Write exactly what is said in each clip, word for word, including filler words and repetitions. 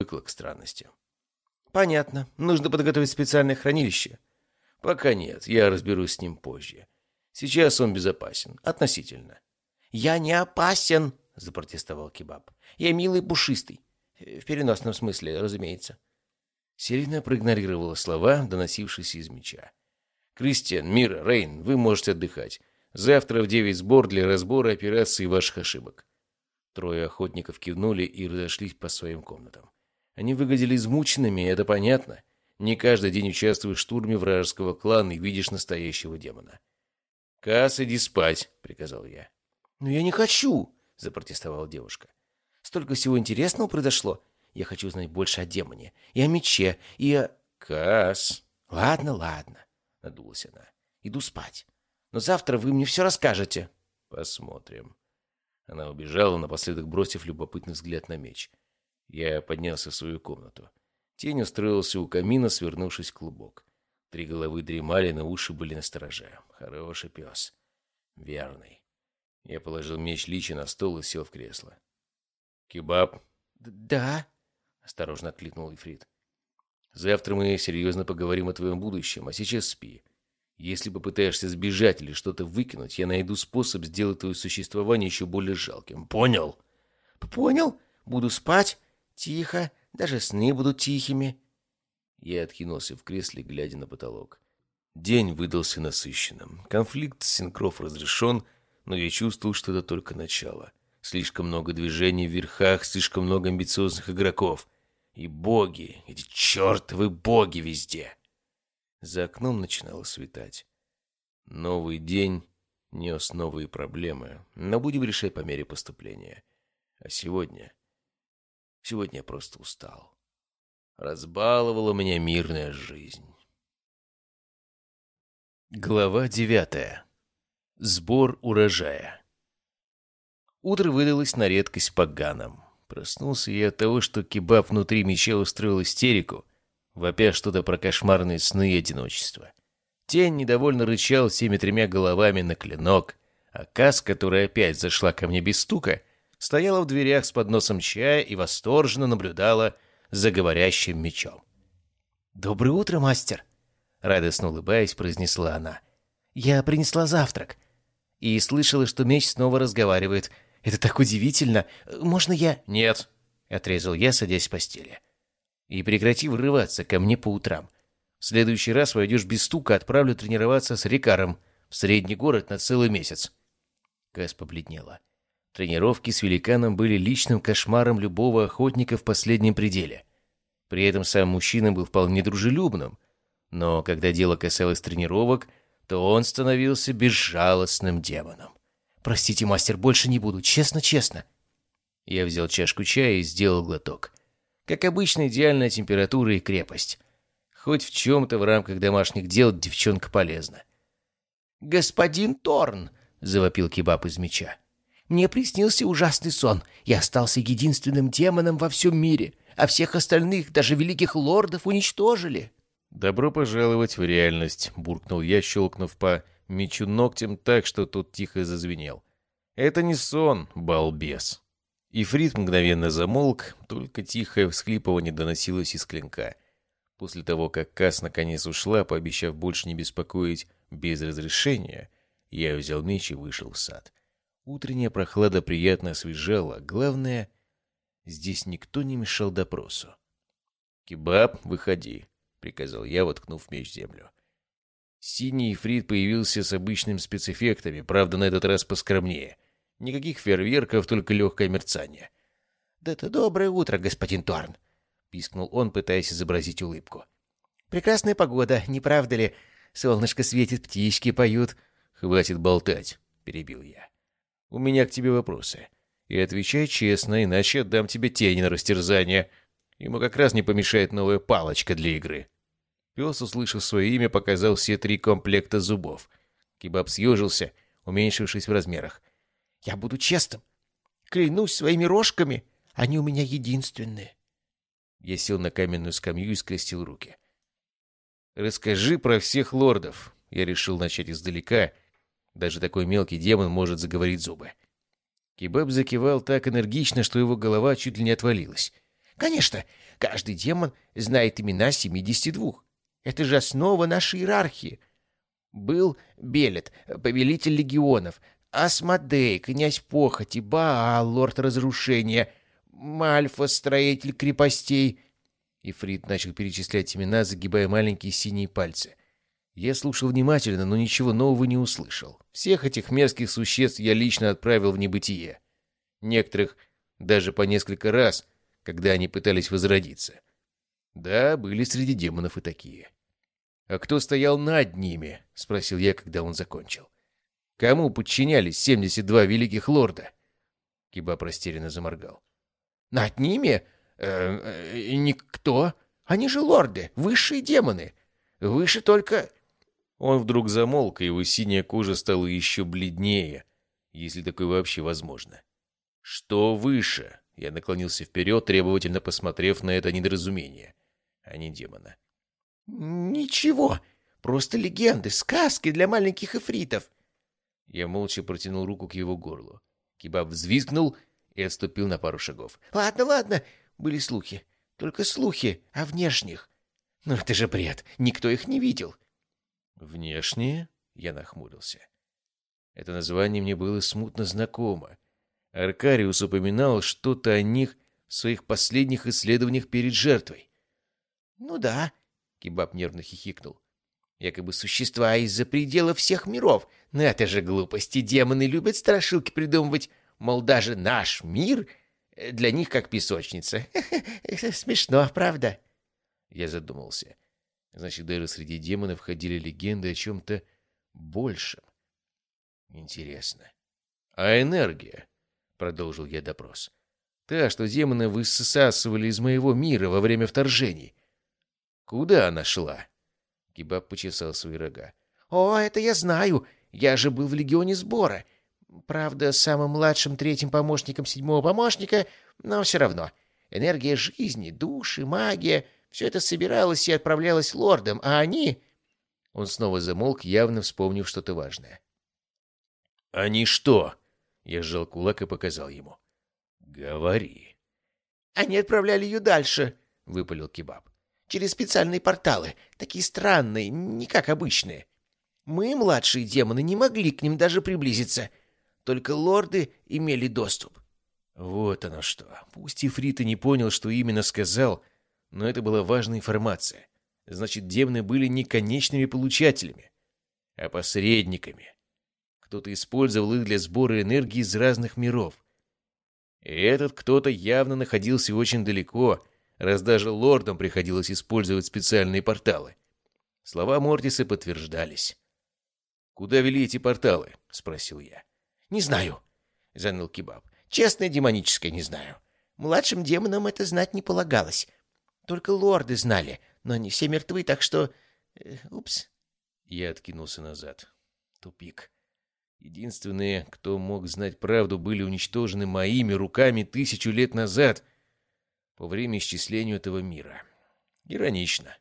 привыкла к странностям. Понятно. Нужно подготовить специальное хранилище. Пока нет, я разберусь с ним позже. Сейчас он безопасен. Относительно. Я не опасен, запротестовал Кебаб. Я милый пушистый. В переносном смысле, разумеется. Селина проигнорировала слова, доносившиеся из меча. «Кристиан, Мира, Рейн, вы можете отдыхать. Завтра в девять сбор для разбора операции ваших ошибок». Трое охотников кивнули и разошлись по своим комнатам. Они выглядели измученными, и это понятно. Не каждый день участвуешь в штурме вражеского клана и видишь настоящего демона. «Кас, иди спать», — приказал я. «Но я не хочу», — запротестовала девушка. «Столько всего интересного произошло. Я хочу узнать больше о демоне, и о мече, и о...» «Кас!» «Ладно, ладно», — надулась она. «Иду спать. Но завтра вы мне все расскажете». «Посмотрим». Она убежала, напоследок бросив любопытный взгляд на меч. Я поднялся в свою комнату. Тень устроился у камина, свернувшись в клубок. Три головы дремали, но уши были настороже. Хороший пес. Верный. Я положил меч Личи на стол и сел в кресло. «Кебаб?» «Да?» — осторожно откликнул Ифрит. «Завтра мы серьезно поговорим о твоем будущем, а сейчас спи. Если попытаешься сбежать или что-то выкинуть, я найду способ сделать твое существование еще более жалким. Понял?» «Понял. Буду спать. Тихо. Даже сны будут тихими». Я откинулся в кресле, глядя на потолок. День выдался насыщенным. Конфликт с Синкров разрешен, но я чувствовал, что это только начало. Слишком много движений в верхах, слишком много амбициозных игроков. И боги, эти чертовы боги везде. За окном начинало светать. Новый день нес новые проблемы, но будем решать по мере поступления. А сегодня... Сегодня я просто устал. Разбаловала меня мирная жизнь. Глава девятая. Сбор урожая. Утро выдалось на редкость поганым. Проснулся я от того, что Кебаб внутри меча устроил истерику, вопя что-то про кошмарные сны и одиночество. Тень недовольно рычал всеми тремя головами на клинок, а Кас, которая опять зашла ко мне без стука, стояла в дверях с подносом чая и восторженно наблюдала за говорящим мечом. «Доброе утро, мастер!» — радостно улыбаясь, произнесла она. «Я принесла завтрак и слышала, что меч снова разговаривает. Это так удивительно! Можно я...» «Нет!» — отрезал я, садясь в постели. «И прекрати врываться ко мне по утрам. В следующий раз войдешь без стука, отправлю тренироваться с Рикаром в средний город на целый месяц». Кэс побледнела. Тренировки с великаном были личным кошмаром любого охотника в последнем пределе. При этом сам мужчина был вполне дружелюбным, но когда дело касалось тренировок, то он становился безжалостным демоном. «Простите, мастер, больше не буду, честно-честно». Я взял чашку чая и сделал глоток. Как обычно, идеальная температура и крепость. Хоть в чем-то в рамках домашних дел девчонка полезна. «Господин Торн!» — завопил Кебаб из меча. «Мне приснился ужасный сон. Я остался единственным демоном во всем мире, а всех остальных, даже великих лордов, уничтожили». «Добро пожаловать в реальность», — буркнул я, щелкнув по мечу ногтем так, что тот тихо зазвенел. «Это не сон, балбес». Ифрит мгновенно замолк, только тихое всхлипывание доносилось из клинка. После того, как Кас наконец ушла, пообещав больше не беспокоить без разрешения, я взял меч и вышел в сад. Утренняя прохлада приятно освежала, главное, здесь никто не мешал допросу. «Кебаб, выходи», — приказал я, воткнув меч в землю. Синий ифрит появился с обычными спецэффектами, правда, на этот раз поскромнее. Никаких фейерверков, только легкое мерцание. «Да-то доброе утро, господин Торн», — пискнул он, пытаясь изобразить улыбку. «Прекрасная погода, не правда ли? Солнышко светит, птички поют». «Хватит болтать», — перебил я. «У меня к тебе вопросы. И отвечай честно, иначе отдам тебе тень на растерзание. Ему как раз не помешает новая палочка для игры». Пес, услышав свое имя, показал все три комплекта зубов. Кебаб съежился, уменьшившись в размерах. «Я буду честным. Клянусь своими рожками, они у меня единственные». Я сел на каменную скамью и скрестил руки. «Расскажи про всех лордов». Я решил начать издалека. Даже такой мелкий демон может заговорить зубы. Кебаб закивал так энергично, что его голова чуть ли не отвалилась. «Конечно, Каждый демон знает имена семидесяти двух. Это же основа нашей иерархии. Был Белет, повелитель легионов, Асмодей, князь похоти, Баал, лорд разрушения, Мальфа, строитель крепостей. Ифрит начал перечислять имена, загибая маленькие синие пальцы. Я слушал внимательно, но ничего нового не услышал. Всех этих мерзких существ я лично отправил в небытие. Некоторых даже по несколько раз, когда они пытались возродиться. Да, были среди демонов и такие. «А кто стоял над ними?» — спросил я, когда он закончил. «Кому подчинялись семьдесят два великих лорда?» Кебаб растерянно заморгал. «Над ними? Э, э, никто. Они же лорды, высшие демоны. Выше только...» Он вдруг замолк, и его синяя кожа стала еще бледнее, если такое вообще возможно. «Что выше?» Я наклонился вперед, требовательно посмотрев на это недоразумение, а не демона. «Ничего, просто легенды, сказки для маленьких эфритов». Я молча протянул руку к его горлу. Кебаб взвизгнул и отступил на пару шагов. «Ладно, ладно, были слухи. Только слухи о внешних. Но это же бред, никто их не видел». «Внешние?» — я нахмурился. Это название мне было смутно знакомо. Аркариус упоминал что-то о них в своих последних исследованиях перед жертвой. «Ну да», — Кебаб нервно хихикнул. «Якобы существа из-за пределов всех миров. Но это же глупости, демоны любят страшилки придумывать. Мол, даже наш мир для них как песочница. Смешно, правда?» Я задумался. Значит, даже среди демонов ходили легенды о чем-то большем. Интересно. «А энергия?» — продолжил я допрос. «Та, что демоны высасывали из моего мира во время вторжений. Куда она шла?» Кебаб почесал свои рога. «О, это я знаю. Я же был в легионе сбора. Правда, самым младшим третьим помощником седьмого помощника, но все равно. Энергия жизни, души, магия — все это собиралось и отправлялось лордам, а они...» Он снова замолк, явно вспомнив что-то важное. «Они что?» Я сжал кулак и показал ему. «Говори». «Они отправляли ее дальше», — выпалил Кебаб. «Через специальные порталы, такие странные, не как обычные. Мы, младшие демоны, не могли к ним даже приблизиться. Только лорды имели доступ». Вот оно что. Пусть Ифрит и не понял, что именно сказал, но это была важная информация. Значит, демоны были не конечными получателями, а посредниками. Кто-то использовал их для сбора энергии из разных миров. И этот кто-то явно находился очень далеко, раз даже лордам приходилось использовать специальные порталы. Слова Мортиса подтверждались. «Куда вели эти порталы?» — спросил я. «Не знаю», — заныл Кебаб. «Честное демоническое не знаю. Младшим демонам это знать не полагалось. Только лорды знали, но они все мертвы, так что... Э, упс». Я откинулся назад. Тупик. Единственные, кто мог знать правду, были уничтожены моими руками тысячу лет назад, по время исчисления этого мира. Иронично.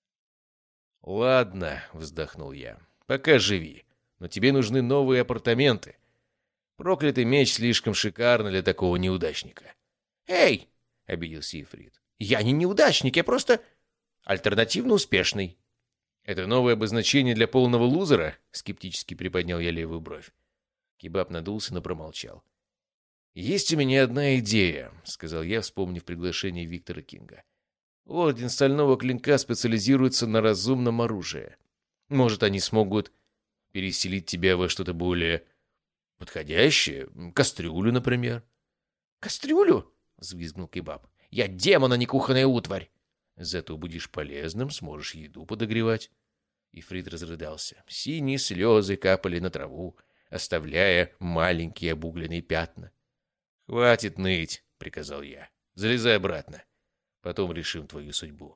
«Ладно», — вздохнул я, — «пока живи, но тебе нужны новые апартаменты. Проклятый меч слишком шикарно для такого неудачника». «Эй!» — обиделся Ифрит. «Я не неудачник, я просто альтернативно успешный». «Это новое обозначение для полного лузера?» — скептически приподнял я левую бровь. Кебаб надулся, но промолчал. «Есть у меня одна идея», — сказал я, вспомнив приглашение Виктора Кинга. «Орден Стального Клинка специализируется на разумном оружии. Может, они смогут переселить тебя во что-то более подходящее? Кастрюлю, например». «Кастрюлю?» — взвизгнул Кебаб. «Я демон, а не кухонная утварь». «Зато будешь полезным, сможешь еду подогревать». Ифрит разрыдался. Синие слезы капали на траву, оставляя маленькие обугленные пятна. «Хватит ныть», — приказал я. «Залезай обратно. Потом решим твою судьбу».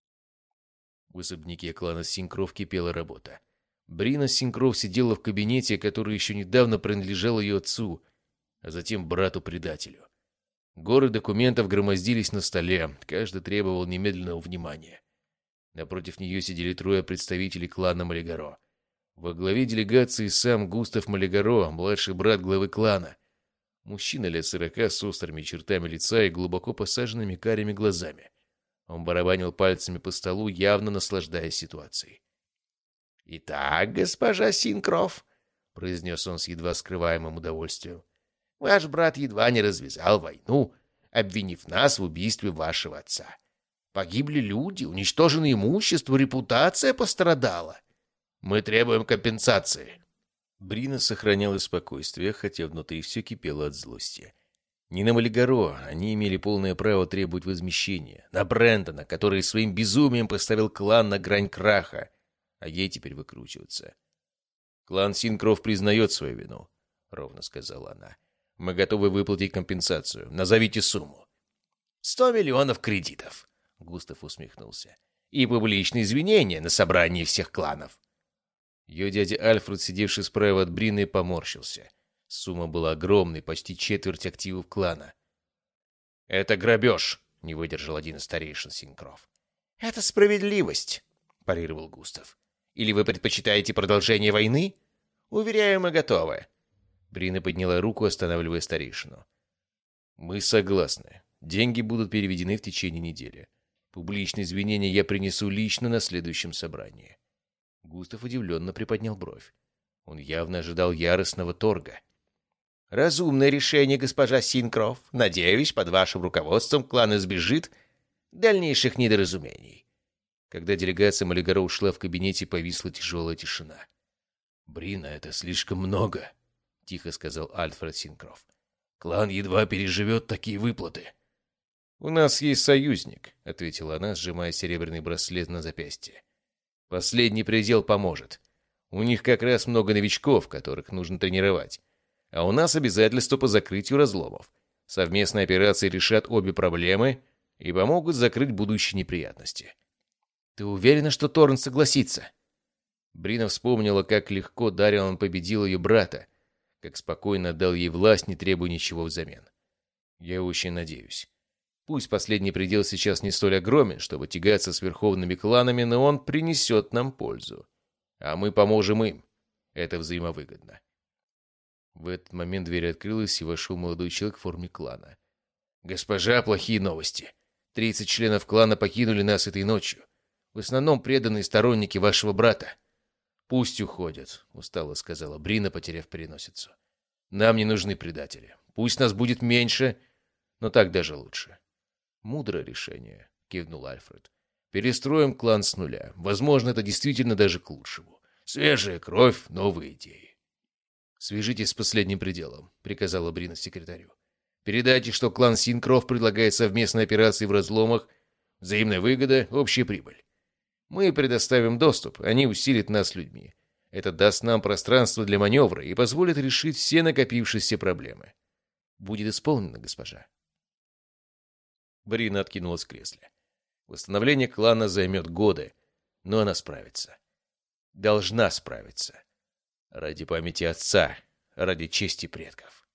В особняке клана Синкров кипела работа. Брина Синкров сидела в кабинете, который еще недавно принадлежал ее отцу, а затем брату-предателю. Горы документов громоздились на столе, каждый требовал немедленного внимания. Напротив нее сидели трое представителей клана Малигаро. Во главе делегации сам Густав Малигаро, младший брат главы клана. Мужчина лет сорока с острыми чертами лица и глубоко посаженными карими глазами. Он барабанил пальцами по столу, явно наслаждаясь ситуацией. «Итак, госпожа Синкроф», — произнес он с едва скрываемым удовольствием, — «ваш брат едва не развязал войну, обвинив нас в убийстве вашего отца. Погибли люди, уничтожено имущество, репутация пострадала. Мы требуем компенсации». Брина сохраняла спокойствие, хотя внутри все кипело от злости. Не на Малигаро они имели полное право требовать возмещения. На Брэндона, который своим безумием поставил клан на грань краха, а ей теперь выкручиваться. «Клан Синкроф признает свою вину», — ровно сказала она. «Мы готовы выплатить компенсацию. Назовите сумму». «Сто миллионов кредитов», — Густав усмехнулся. «И публичные извинения на собрании всех кланов». Ее дядя Альфред, сидевший справа от Брины, поморщился. Сумма была огромной, почти четверть активов клана. «Это грабеж», — не выдержал один из старейшин Синкроф. «Это справедливость», — парировал Густав. «Или вы предпочитаете продолжение войны? Уверяю, мы готовы». Брина подняла руку, останавливая старейшину. «Мы согласны. Деньги будут переведены в течение недели. Публичные извинения я принесу лично на следующем собрании». Густав удивленно приподнял бровь. Он явно ожидал яростного торга. «Разумное решение, госпожа Синкроф. Надеюсь, под вашим руководством клан избежит дальнейших недоразумений». Когда делегация Малигаро ушла в кабинете, повисла тяжелая тишина. «Брина, это слишком много», — тихо сказал Альфред Синкроф. «Клан едва переживет такие выплаты». «У нас есть союзник», — ответила она, сжимая серебряный браслет на запястье. «Последний предел поможет. У них как раз много новичков, которых нужно тренировать. А у нас обязательства по закрытию разломов. Совместные операции решат обе проблемы и помогут закрыть будущие неприятности». «Ты уверена, что Торн согласится?» Брина вспомнила, как легко Дарион победил ее брата, как спокойно дал ей власть, не требуя ничего взамен. «Я очень надеюсь. Пусть последний предел сейчас не столь огромен, чтобы тягаться с верховными кланами, но он принесет нам пользу. А мы поможем им. Это взаимовыгодно». В этот момент дверь открылась, и вошел молодой человек в форме клана. «Госпожа, плохие новости. Тридцать членов клана покинули нас этой ночью. В основном преданные сторонники вашего брата». «Пусть уходят», — устало сказала Брина, потеряв переносицу. «Нам не нужны предатели. Пусть нас будет меньше, но так даже лучше». «Мудрое решение», — кивнул Альфред. «Перестроим клан с нуля. Возможно, это действительно даже к лучшему. Свежая кровь, новые идеи». «Свяжитесь с последним пределом», — приказала Брина секретарю. «Передайте, что клан Синкроф предлагает совместные операции в разломах, взаимная выгода, общая прибыль. Мы предоставим доступ, они усилят нас людьми. Это даст нам пространство для маневра и позволит решить все накопившиеся проблемы. Будет исполнено, госпожа». Брина откинулась в кресле. Восстановление клана займет годы, но она справится. Должна справиться. Ради памяти отца, ради чести предков.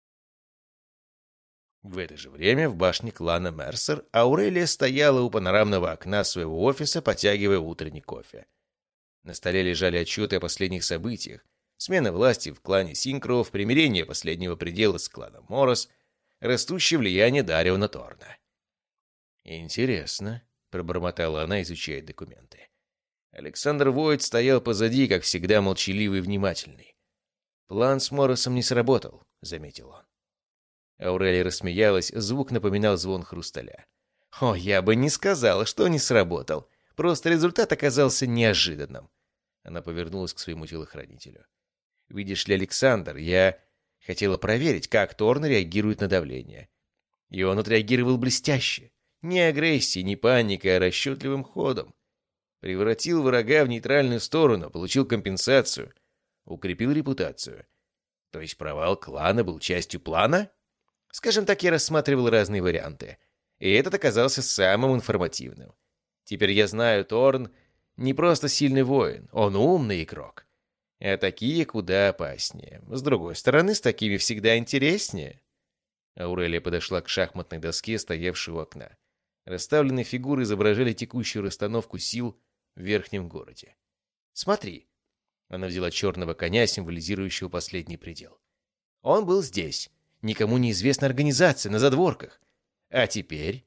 В это же время в башне клана Мерсер Аурелия стояла у панорамного окна своего офиса, потягивая утренний кофе. На столе лежали отчеты о последних событиях: смена власти в клане Синкроф, примирение последнего предела с кланом Морос, растущее влияние Дариона Торна. «Интересно», — пробормотала она, изучая документы. Александр Войт стоял позади, как всегда, молчаливый и внимательный. «План с Моросом не сработал», — заметил он. Аурелия рассмеялась, звук напоминал звон хрусталя. «О, я бы не сказала, что не сработал. Просто результат оказался неожиданным». Она повернулась к своему телохранителю. «Видишь ли, Александр, я хотела проверить, как Торн реагирует на давление. И он отреагировал блестяще. Ни агрессией, ни паникой, а расчетливым ходом. Превратил врага в нейтральную сторону, получил компенсацию, укрепил репутацию. То есть провал клана был частью плана? Скажем так, я рассматривал разные варианты. И этот оказался самым информативным. Теперь я знаю, Торн не просто сильный воин, он умный игрок. А такие куда опаснее. С другой стороны, с такими всегда интереснее». Аурелия подошла к шахматной доске, стоявшей у окна. Расставленные фигуры изображали текущую расстановку сил в верхнем городе. «Смотри». Она взяла черного коня, символизирующего последний предел. «Он был здесь. Никому неизвестна организация, на задворках. А теперь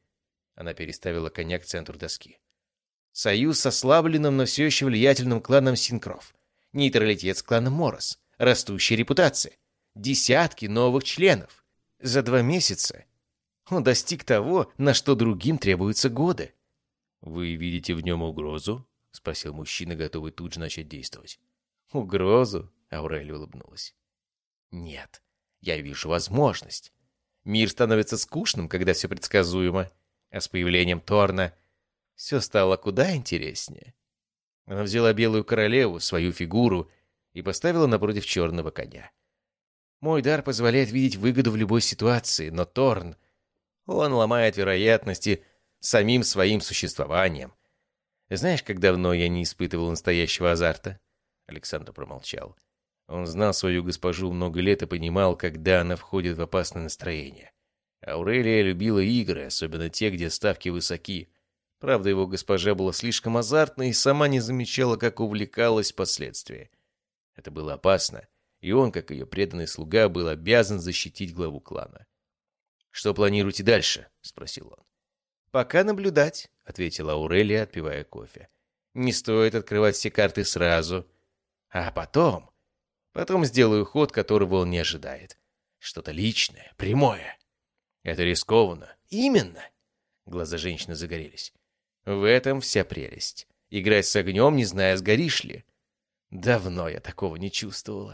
Она переставила коня к центру доски. Союз с ослабленным, но все еще влиятельным кланом Синкров. Нейтралитет с кланом Морос. Растущая репутация. Десятки новых членов. За два месяца он достиг того, на что другим требуются годы. «Вы видите в нем угрозу?» — спросил мужчина, готовый тут же начать действовать. «Угрозу?» — Аурелия улыбнулась. «Нет, я вижу возможность. Мир становится скучным, когда все предсказуемо, а с появлением Торна все стало куда интереснее». Она взяла белую королеву, свою фигуру, и поставила напротив черного коня. «Мой дар позволяет видеть выгоду в любой ситуации, но Торн, он ломает вероятности самим своим существованием. Знаешь, как давно я не испытывал настоящего азарта?» Александр промолчал. Он знал свою госпожу много лет и понимал, когда она входит в опасное настроение. Аурелия любила игры, особенно те, где ставки высоки. Правда, его госпожа была слишком азартной и сама не замечала, как увлекалась впоследствии. Это было опасно, и он, как ее преданный слуга, был обязан защитить главу клана. «Что планируете дальше?» — спросил он. «Пока наблюдать», — ответила Аурелия, отпивая кофе. «Не стоит открывать все карты сразу. А потом... Потом сделаю ход, которого он не ожидает. Что-то личное, прямое». «Это рискованно». «Именно!» Глаза женщины загорелись. «В этом вся прелесть. Играть с огнем, не зная, сгоришь ли. Давно я такого не чувствовала».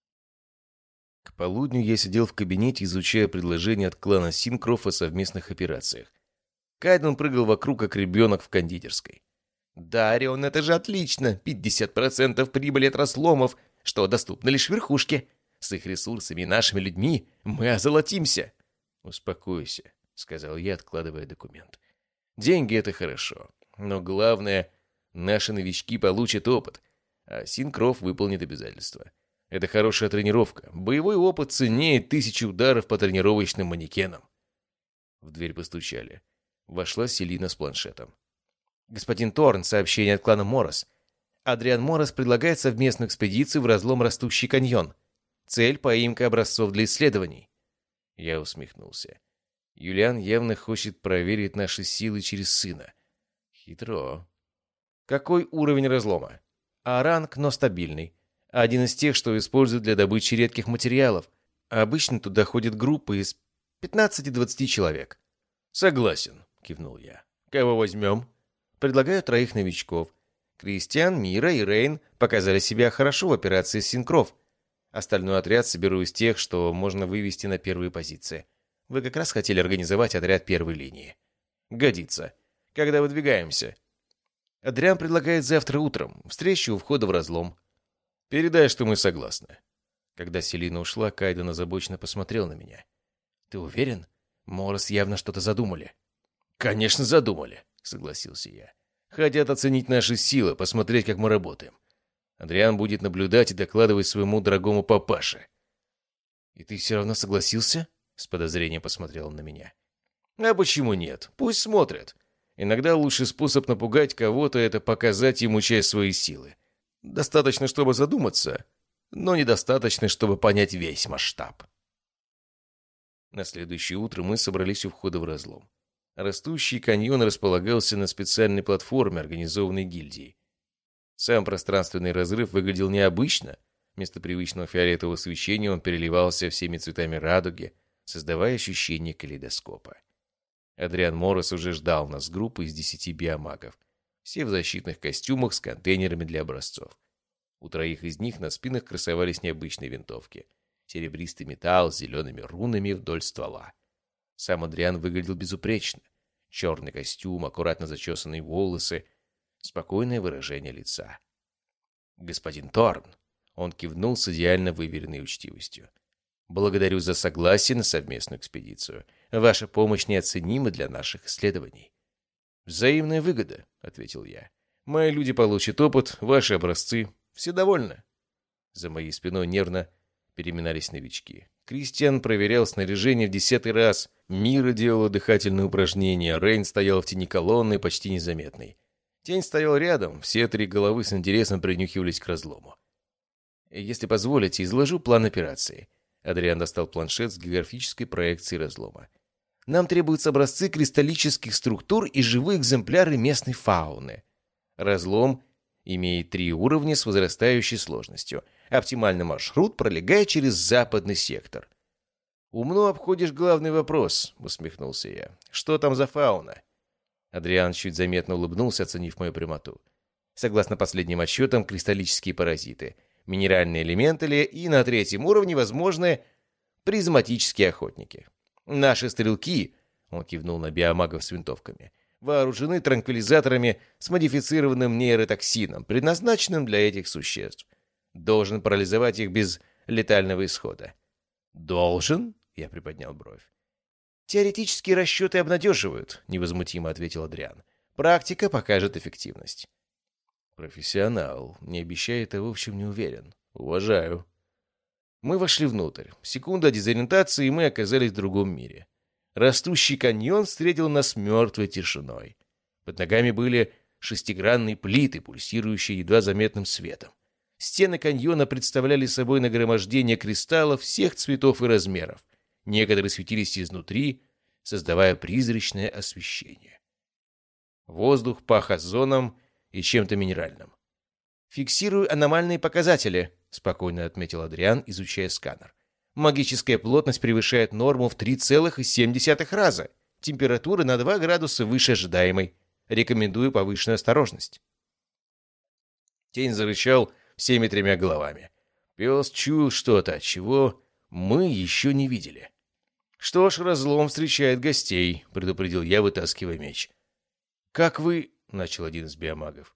К полудню я сидел в кабинете, изучая предложения от клана Синкров о совместных операциях. Кайден прыгал вокруг, как ребенок в кондитерской. «Дарион, это же отлично! пятьдесят процентов прибыли от разломов, что доступно лишь верхушке. С их ресурсами и нашими людьми мы озолотимся!» «Успокойся», — сказал я, откладывая документ. «Деньги — это хорошо, но главное, наши новички получат опыт, а Синкров выполнит обязательства. Это хорошая тренировка. Боевой опыт ценнее тысячи ударов по тренировочным манекенам». В дверь постучали. Вошла Селина с планшетом. «Господин Торн, сообщение от клана Морос. Адриан Морос предлагает совместную экспедицию в разлом Растущий каньон. Цель — поимка образцов для исследований». Я усмехнулся. Юлиан явно хочет проверить наши силы через сына. Хитро. «Какой уровень разлома?» «А ранг, но стабильный. Один из тех, что используют для добычи редких материалов. Обычно туда ходят группы из пятнадцати-двадцати человек». «Согласен», — кивнул я. «Кого возьмем?» «Предлагаю троих новичков. Кристиан, Мира и Рейн показали себя хорошо в операции Синкров. Остальной отряд соберу из тех, что можно вывести на первые позиции. Вы как раз хотели организовать отряд первой линии». «Годится. Когда выдвигаемся?» «Адриан предлагает завтра утром. Встречу у входа в разлом». «Передай, что мы согласны». Когда Селина ушла, Кайден озабоченно посмотрел на меня. «Ты уверен? Морос явно что-то задумали». «Конечно, задумали», — согласился я. «Хотят оценить наши силы, посмотреть, как мы работаем. Адриан будет наблюдать и докладывать своему дорогому папаше». «И ты все равно согласился?» — с подозрением посмотрел он на меня. «А почему нет? Пусть смотрят. Иногда лучший способ напугать кого-то — это показать ему часть своей силы. Достаточно, чтобы задуматься, но недостаточно, чтобы понять весь масштаб». На следующее утро мы собрались у входа в разлом. Растущий каньон располагался на специальной платформе, организованной гильдией. Сам пространственный разрыв выглядел необычно. Вместо привычного фиолетового свечения он переливался всеми цветами радуги, создавая ощущение калейдоскопа. Адриан Морос уже ждал нас с группой из десяти биомагов, все в защитных костюмах с контейнерами для образцов. У троих из них на спинах красовались необычные винтовки. Серебристый металл с зелеными рунами вдоль ствола. Сам Адриан выглядел безупречно. Черный костюм, аккуратно зачесанные волосы, спокойное выражение лица. «Господин Торн», — он кивнул с идеально выверенной учтивостью, — «благодарю за согласие на совместную экспедицию. Ваша помощь неоценима для наших исследований». «Взаимная выгода», — ответил я. «Мои люди получат опыт, ваши образцы. Все довольны». За моей спиной нервно переминались новички. Кристиан проверял снаряжение в десятый раз. Мира делала дыхательные упражнения. Рейн стоял в тени колонны, почти незаметный. Тень стоял рядом. Все три головы с интересом принюхивались к разлому. «Если позволите, изложу план операции». Адриан достал планшет с географической проекцией разлома. Нам требуются образцы кристаллических структур и живые экземпляры местной фауны. Разлом имеет три уровня с возрастающей сложностью. Оптимальный маршрут пролегает через западный сектор. «Умно обходишь главный вопрос», — усмехнулся я. «Что там за фауна?» Адриан чуть заметно улыбнулся, оценив мою прямоту. Согласно последним отчетам, кристаллические паразиты, минеральные элементали и на третьем уровне возможны призматические охотники. Наши стрелки, он кивнул на биомагов с винтовками, вооружены транквилизаторами с модифицированным нейротоксином, предназначенным для этих существ. Должен парализовать их без летального исхода. «Должен?» — я приподнял бровь. «Теоретические расчеты обнадеживают», — невозмутимо ответил Адриан. «Практика покажет эффективность». «Профессионал. Не обещает, а в общем не уверен. Уважаю». Мы вошли внутрь. Секунда дезориентации, и мы оказались в другом мире. Растущий каньон встретил нас мертвой тишиной. Под ногами были шестигранные плиты, пульсирующие едва заметным светом. Стены каньона представляли собой нагромождение кристаллов всех цветов и размеров. Некоторые светились изнутри, создавая призрачное освещение. Воздух пах озоном и чем-то минеральным. «Фиксирую аномальные показатели», — спокойно отметил Адриан, изучая сканер. «Магическая плотность превышает норму в три целых семь десятых раза. Температура на два градуса выше ожидаемой. Рекомендую повышенную осторожность». Тень зарычал всеми тремя головами. Пес чуял что-то, чего мы еще не видели. «Что ж, разлом встречает гостей», — предупредил я, вытаскивая меч. «Как вы...» — начал один из биомагов.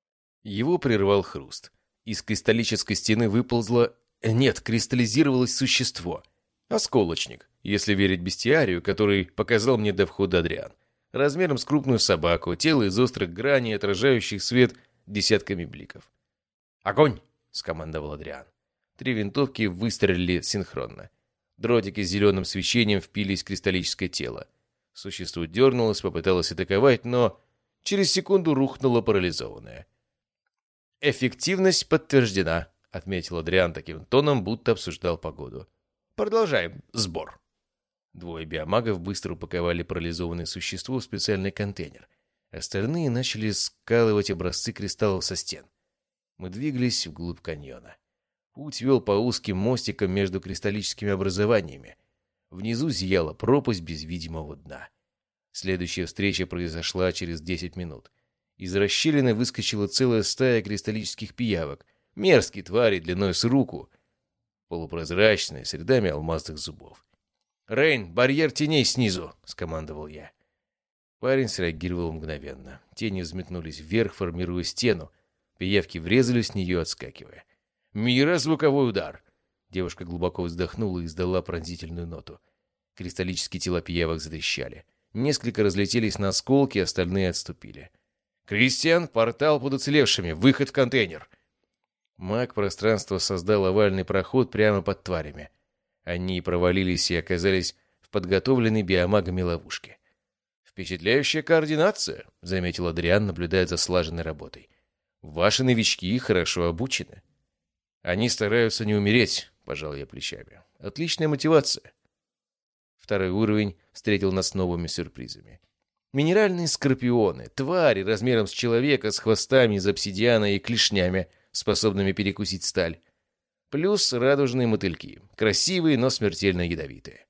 Его прервал хруст. Из кристаллической стены выползло... Нет, кристаллизировалось существо. Осколочник, если верить бестиарию, который показал мне до входа Адриан. Размером с крупную собаку, тело из острых граней, отражающих свет десятками бликов. «Огонь!» — скомандовал Адриан. Три винтовки выстрелили синхронно. Дротики с зеленым свечением впились в кристаллическое тело. Существо дернулось, попыталось атаковать, но через секунду рухнуло парализованное. «Эффективность подтверждена», — отметил Адриан таким тоном, будто обсуждал погоду. «Продолжаем сбор». Двое биомагов быстро упаковали парализованное существо в специальный контейнер. Остальные начали скалывать образцы кристаллов со стен. Мы двигались вглубь каньона. Путь вел по узким мостикам между кристаллическими образованиями. Внизу зияла пропасть без видимого дна. Следующая встреча произошла через десять минут. Из расщелины выскочила целая стая кристаллических пиявок, мерзкие твари длиной с руку, полупрозрачные, с рядами алмазных зубов. «Рейн, барьер теней снизу!» — скомандовал я. Парень среагировал мгновенно. Тени взметнулись вверх, формируя стену. Пиявки врезались в нее, отскакивая. «Мира, звуковой удар!» Девушка глубоко вздохнула и издала пронзительную ноту. Кристаллические тела пиявок затрещали. Несколько разлетелись на осколки, остальные отступили. «Кристиан, портал под уцелевшими! Выход в контейнер!» Маг пространства создал овальный проход прямо под тварями. Они провалились и оказались в подготовленной биомагами ловушке. «Впечатляющая координация», — заметил Адриан, наблюдая за слаженной работой. «Ваши новички хорошо обучены». «Они стараются не умереть», — пожал я плечами. «Отличная мотивация». Второй уровень встретил нас новыми сюрпризами. Минеральные скорпионы, твари размером с человека, с хвостами из обсидиана и клешнями, способными перекусить сталь. Плюс радужные мотыльки, красивые, но смертельно ядовитые.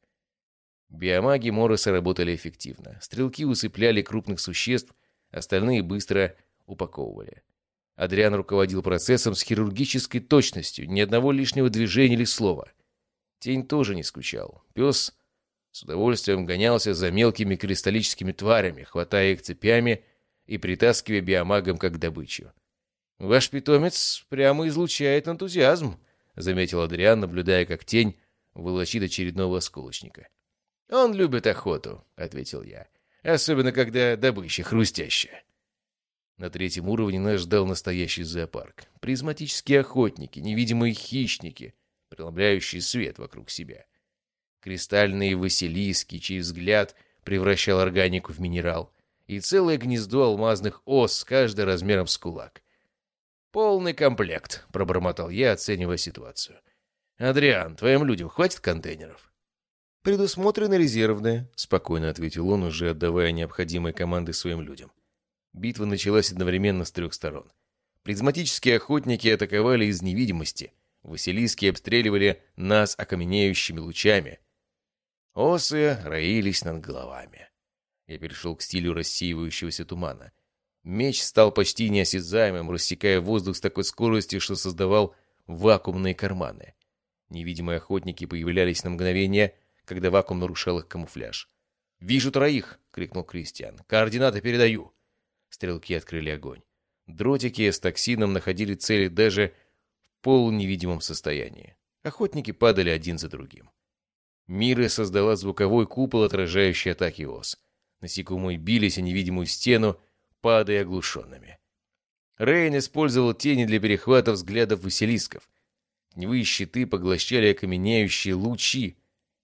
Биомаги Мороса работали эффективно. Стрелки усыпляли крупных существ, остальные быстро упаковывали. Адриан руководил процессом с хирургической точностью, ни одного лишнего движения или слова. Тень тоже не скучал. Пес с удовольствием гонялся за мелкими кристаллическими тварями, хватая их цепями и притаскивая биомагам как добычу. «Ваш питомец прямо излучает энтузиазм», — заметил Адриан, наблюдая, как тень волочит очередного осколочника. «Он любит охоту», — ответил я, — «особенно когда добыча хрустящая». На третьем уровне нас ждал настоящий зоопарк. Призматические охотники, невидимые хищники, преломляющие свет вокруг себя. Кристальные василиски, чей взгляд превращал органику в минерал, и целое гнездо алмазных ос, каждый размером с кулак. «Полный комплект», — пробормотал я, оценивая ситуацию. «Адриан, твоим людям хватит контейнеров?» «Предусмотрено резервное», — спокойно ответил он, уже отдавая необходимые команды своим людям. Битва началась одновременно с трех сторон. Призматические охотники атаковали из невидимости. Василиски обстреливали нас окаменеющими лучами. Осы роились над головами. Я перешел к стилю рассеивающегося тумана. Меч стал почти неосязаемым, рассекая воздух с такой скоростью, что создавал вакуумные карманы. Невидимые охотники появлялись на мгновение, когда вакуум нарушал их камуфляж. «Вижу троих!» — крикнул Кристиан. «Координаты передаю!» Стрелки открыли огонь. Дротики с токсином находили цели даже в полуневидимом состоянии. Охотники падали один за другим. Мира создала звуковой купол, отражающий атаки ос. Насекомые бились о невидимую стену, падая оглушенными. Рейн использовал тени для перехвата взглядов василисков. Теневые щиты поглощали окаменеющие лучи,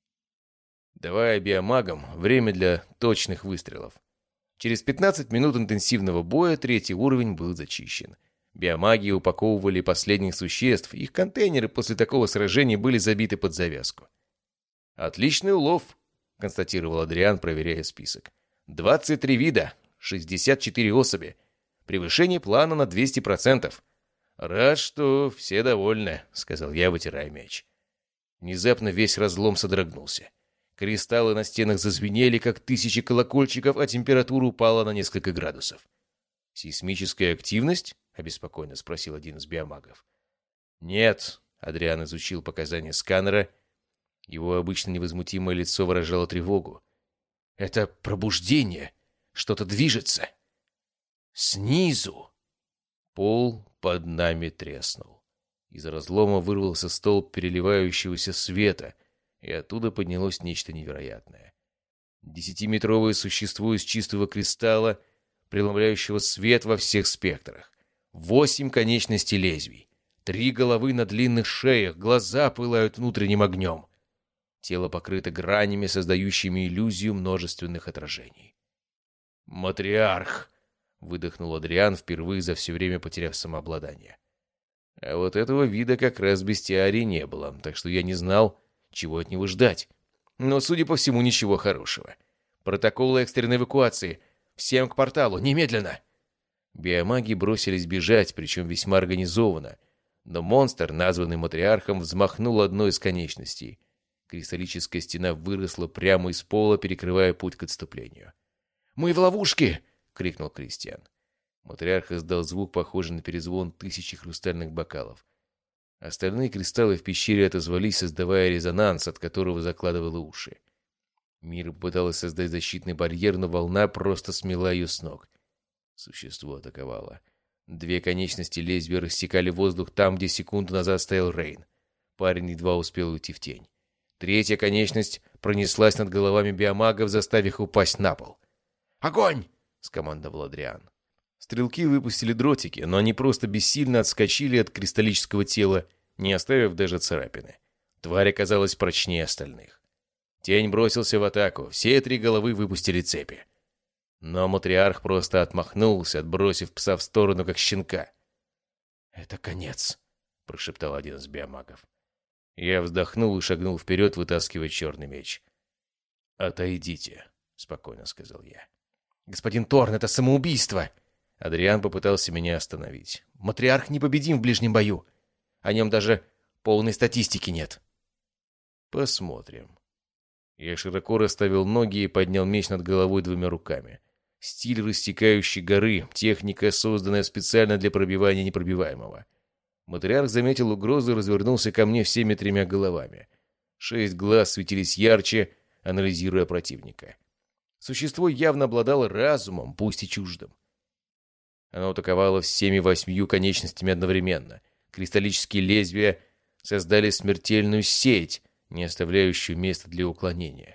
давая биомагам время для точных выстрелов. Через пятнадцать минут интенсивного боя третий уровень был зачищен. Биомаги упаковывали последних существ, их контейнеры после такого сражения были забиты под завязку. «Отличный улов», — констатировал Адриан, проверяя список. «двадцать три вида, шестьдесят четыре особи. Превышение плана на двести процентов. «Рад, что все довольны», — сказал я, вытирая меч. Внезапно весь разлом содрогнулся. Кристаллы на стенах зазвенели, как тысячи колокольчиков, а температура упала на несколько градусов. «Сейсмическая активность?» — обеспокоенно спросил один из биомагов. «Нет», — Адриан изучил показания сканера. Его обычно невозмутимое лицо выражало тревогу. «Это пробуждение. Что-то движется. Снизу». Пол под нами треснул. Из разлома вырвался столб переливающегося света, и оттуда поднялось нечто невероятное. Десятиметровое существо из чистого кристалла, преломляющего свет во всех спектрах. Восемь конечностей лезвий. Три головы на длинных шеях, глаза пылают внутренним огнем. Тело покрыто гранями, создающими иллюзию множественных отражений. «Матриарх!» — выдохнул Адриан, впервые за все время потеряв самообладание. А вот этого вида как раз бестиарии не было, так что я не знал, чего от него ждать. Но, судя по всему, ничего хорошего. «Протокол экстренной эвакуации! Всем к порталу! Немедленно!» Биомаги бросились бежать, причем весьма организованно. Но монстр, названный матриархом, взмахнул одной из конечностей. Кристаллическая стена выросла прямо из пола, перекрывая путь к отступлению. «Мы в ловушке!» — крикнул Кристиан. Матриарх издал звук, похожий на перезвон тысячи хрустальных бокалов. Остальные кристаллы в пещере отозвались, создавая резонанс, от которого закладывало уши. Мира пыталась создать защитный барьер, но волна просто смела ее с ног. Существо атаковало. Две конечности лезвия рассекали воздух там, где секунду назад стоял Рейн. Парень едва успел уйти в тень. Третья конечность пронеслась над головами биомагов, заставив их упасть на пол. «Огонь!» — скомандовал Адриан. Стрелки выпустили дротики, но они просто бессильно отскочили от кристаллического тела, не оставив даже царапины. Тварь оказалась прочнее остальных. Тень бросился в атаку, все три головы выпустили цепи. Но матриарх просто отмахнулся, отбросив пса в сторону, как щенка. «Это конец», — прошептал один из биомагов. Я вздохнул и шагнул вперед, вытаскивая черный меч. «Отойдите», — спокойно сказал я. «Господин Торн, это самоубийство!» Адриан попытался меня остановить. «Матриарх непобедим в ближнем бою. О нем даже полной статистики нет». «Посмотрим». Я широко расставил ноги и поднял меч над головой двумя руками. Стиль рассекающей горы, техника, созданная специально для пробивания непробиваемого. Матриарх заметил угрозу и развернулся ко мне всеми тремя головами. Шесть глаз светились ярче, анализируя противника. Существо явно обладало разумом, пусть и чуждым. Оно атаковало всеми восьмью конечностями одновременно. Кристаллические лезвия создали смертельную сеть, не оставляющую места для уклонения.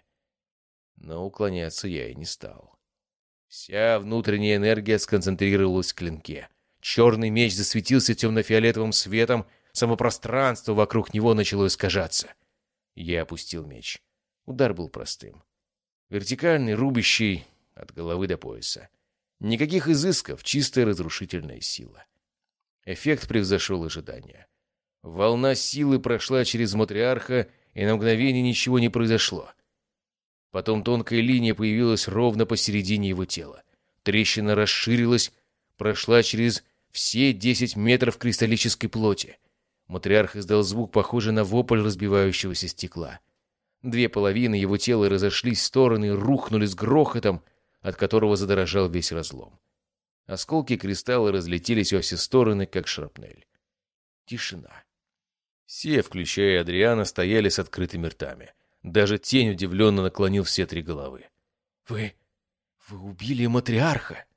Но уклоняться я и не стал. Вся внутренняя энергия сконцентрировалась в клинке. Черный меч засветился темно-фиолетовым светом, само пространство вокруг него начало искажаться. Я опустил меч. Удар был простым. Вертикальный, рубящий от головы до пояса. Никаких изысков, чистая разрушительная сила. Эффект превзошел ожидания. Волна силы прошла через матриарха, и на мгновение ничего не произошло. Потом тонкая линия появилась ровно посередине его тела. Трещина расширилась, прошла через все десять метров кристаллической плоти. Матриарх издал звук, похожий на вопль разбивающегося стекла. Две половины его тела разошлись в стороны и рухнули с грохотом, от которого задрожал весь разлом. Осколки кристалла разлетелись во все стороны, как шрапнель. Тишина. Все, включая Адриана, стояли с открытыми ртами. Даже тень удивленно наклонил все три головы. «Вы... вы убили матриарха?»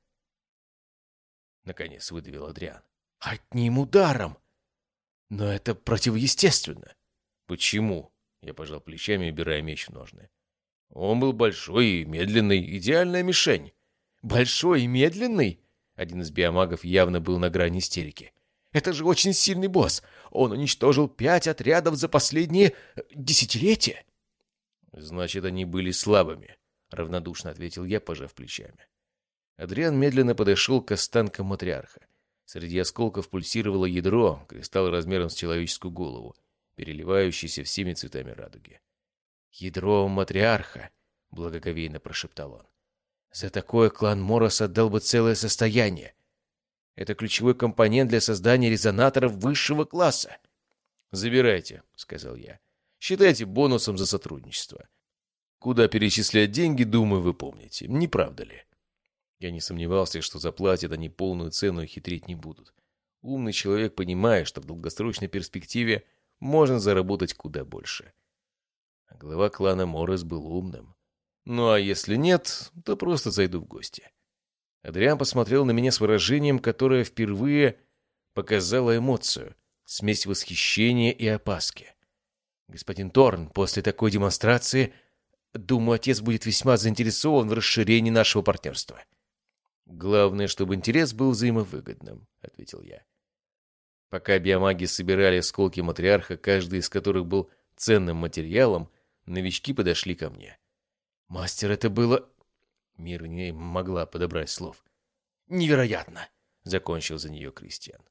Наконец выдавил Адриан. «Одним ударом! Но это противоестественно!» «Почему?» Я пожал плечами, убирая меч в ножны. «Он был большой и медленный, идеальная мишень». «Большой и медленный?» Один из биомагов явно был на грани истерики. «Это же очень сильный босс! Он уничтожил пять отрядов за последние десятилетия!» «Значит, они были слабыми», — равнодушно ответил я, пожав плечами. Адриан медленно подошел к останкам матриарха. Среди осколков пульсировало ядро, кристалл размером с человеческую голову, переливающийся всеми цветами радуги. «Ядро матриарха», — благоговейно прошептал он. «За такое клан Морос отдал бы целое состояние. Это ключевой компонент для создания резонаторов высшего класса». «Забирайте», — сказал я. «Считайте бонусом за сотрудничество. Куда перечислять деньги, думаю, вы помните. Не правда ли?» Я не сомневался, что заплатят они полную цену и хитрить не будут. Умный человек понимает, что в долгосрочной перспективе можно заработать куда больше. А глава клана Морос был умным. Ну а если нет, то просто зайду в гости. Адриан посмотрел на меня с выражением, которое впервые показало эмоцию, смесь восхищения и опаски. «Господин Торн, после такой демонстрации, думаю, отец будет весьма заинтересован в расширении нашего партнерства». «Главное, чтобы интерес был взаимовыгодным», — ответил я. Пока биомаги собирали осколки матриарха, каждый из которых был ценным материалом, новички подошли ко мне. «Мастер, это было...» Мира не могла подобрать слов. «Невероятно!» — закончил за нее Кристиан.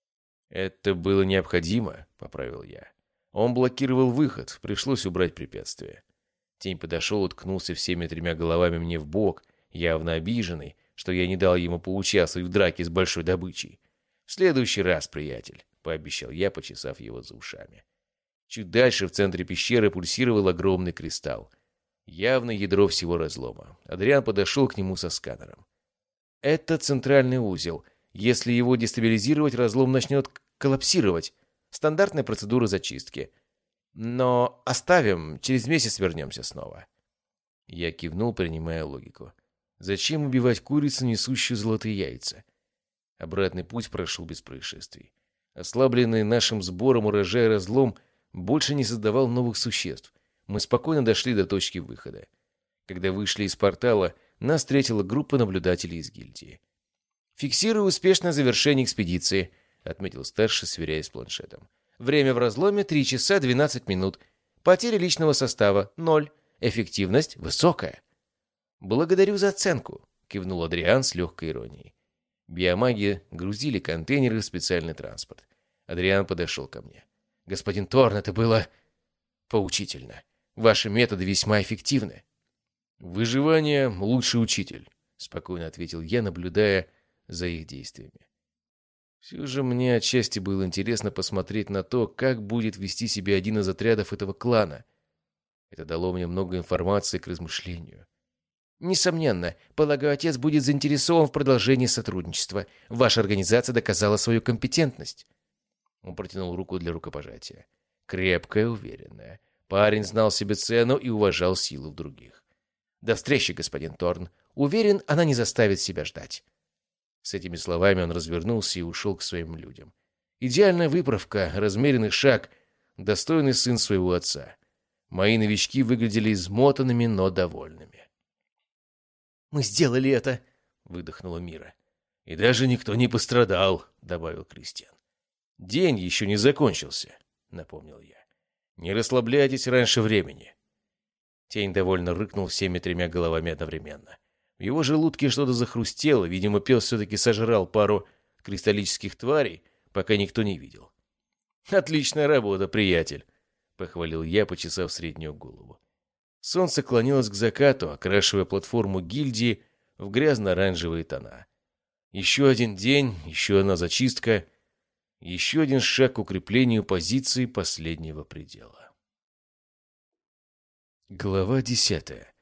«Это было необходимо», — поправил я. Он блокировал выход, пришлось убрать препятствие. Тень подошел, уткнулся всеми тремя головами мне в бок, явно обиженный, что я не дал ему поучаствовать в драке с большой добычей. «В следующий раз, приятель», — пообещал я, почесав его за ушами. Чуть дальше, в центре пещеры, пульсировал огромный кристалл. Явно ядро всего разлома. Адриан подошел к нему со сканером. «Это центральный узел. Если его дестабилизировать, разлом начнет коллапсировать. Стандартная процедура зачистки. Но оставим, через месяц вернемся снова». Я кивнул, принимая логику. Зачем убивать курицу, несущую золотые яйца? Обратный путь прошел без происшествий. Ослабленный нашим сбором урожая разлом больше не создавал новых существ. Мы спокойно дошли до точки выхода. Когда вышли из портала, нас встретила группа наблюдателей из гильдии. «Фиксирую успешное завершение экспедиции», — отметил старший, сверяясь с планшетом. «Время в разломе — три часа двенадцать минут. Потеря личного состава — ноль. Эффективность высокая». «Благодарю за оценку», — кивнул Адриан с легкой иронией. Биомаги грузили контейнеры в специальный транспорт. Адриан подошел ко мне. «Господин Торн, это было поучительно. Ваши методы весьма эффективны». «Выживание — лучший учитель», — спокойно ответил я, наблюдая за их действиями. Все же мне отчасти было интересно посмотреть на то, как будет вести себя один из отрядов этого клана. Это дало мне много информации к размышлению. «Несомненно, полагаю, отец будет заинтересован в продолжении сотрудничества. Ваша организация доказала свою компетентность». Он протянул руку для рукопожатия. Крепкая, уверенная. Парень знал себе цену и уважал силу в других. «До встречи, господин Торн. Уверен, она не заставит себя ждать». С этими словами он развернулся и ушел к своим людям. Идеальная выправка, размеренный шаг, достойный сын своего отца. Мои новички выглядели измотанными, но довольными. «Мы сделали это!» — выдохнула Мира. «И даже никто не пострадал», — добавил Кристиан. «День еще не закончился», — напомнил я. «Не расслабляйтесь раньше времени». Тень довольно рыкнул всеми тремя головами одновременно. В его желудке что-то захрустело, видимо, пес все-таки сожрал пару кристаллических тварей, пока никто не видел. «Отличная работа, приятель», — похвалил я, почесав среднюю голову. Солнце клонилось к закату, окрашивая платформу гильдии в грязно-оранжевые тона. Еще один день, еще одна зачистка, еще один шаг к укреплению позиции последнего предела. Глава десятая.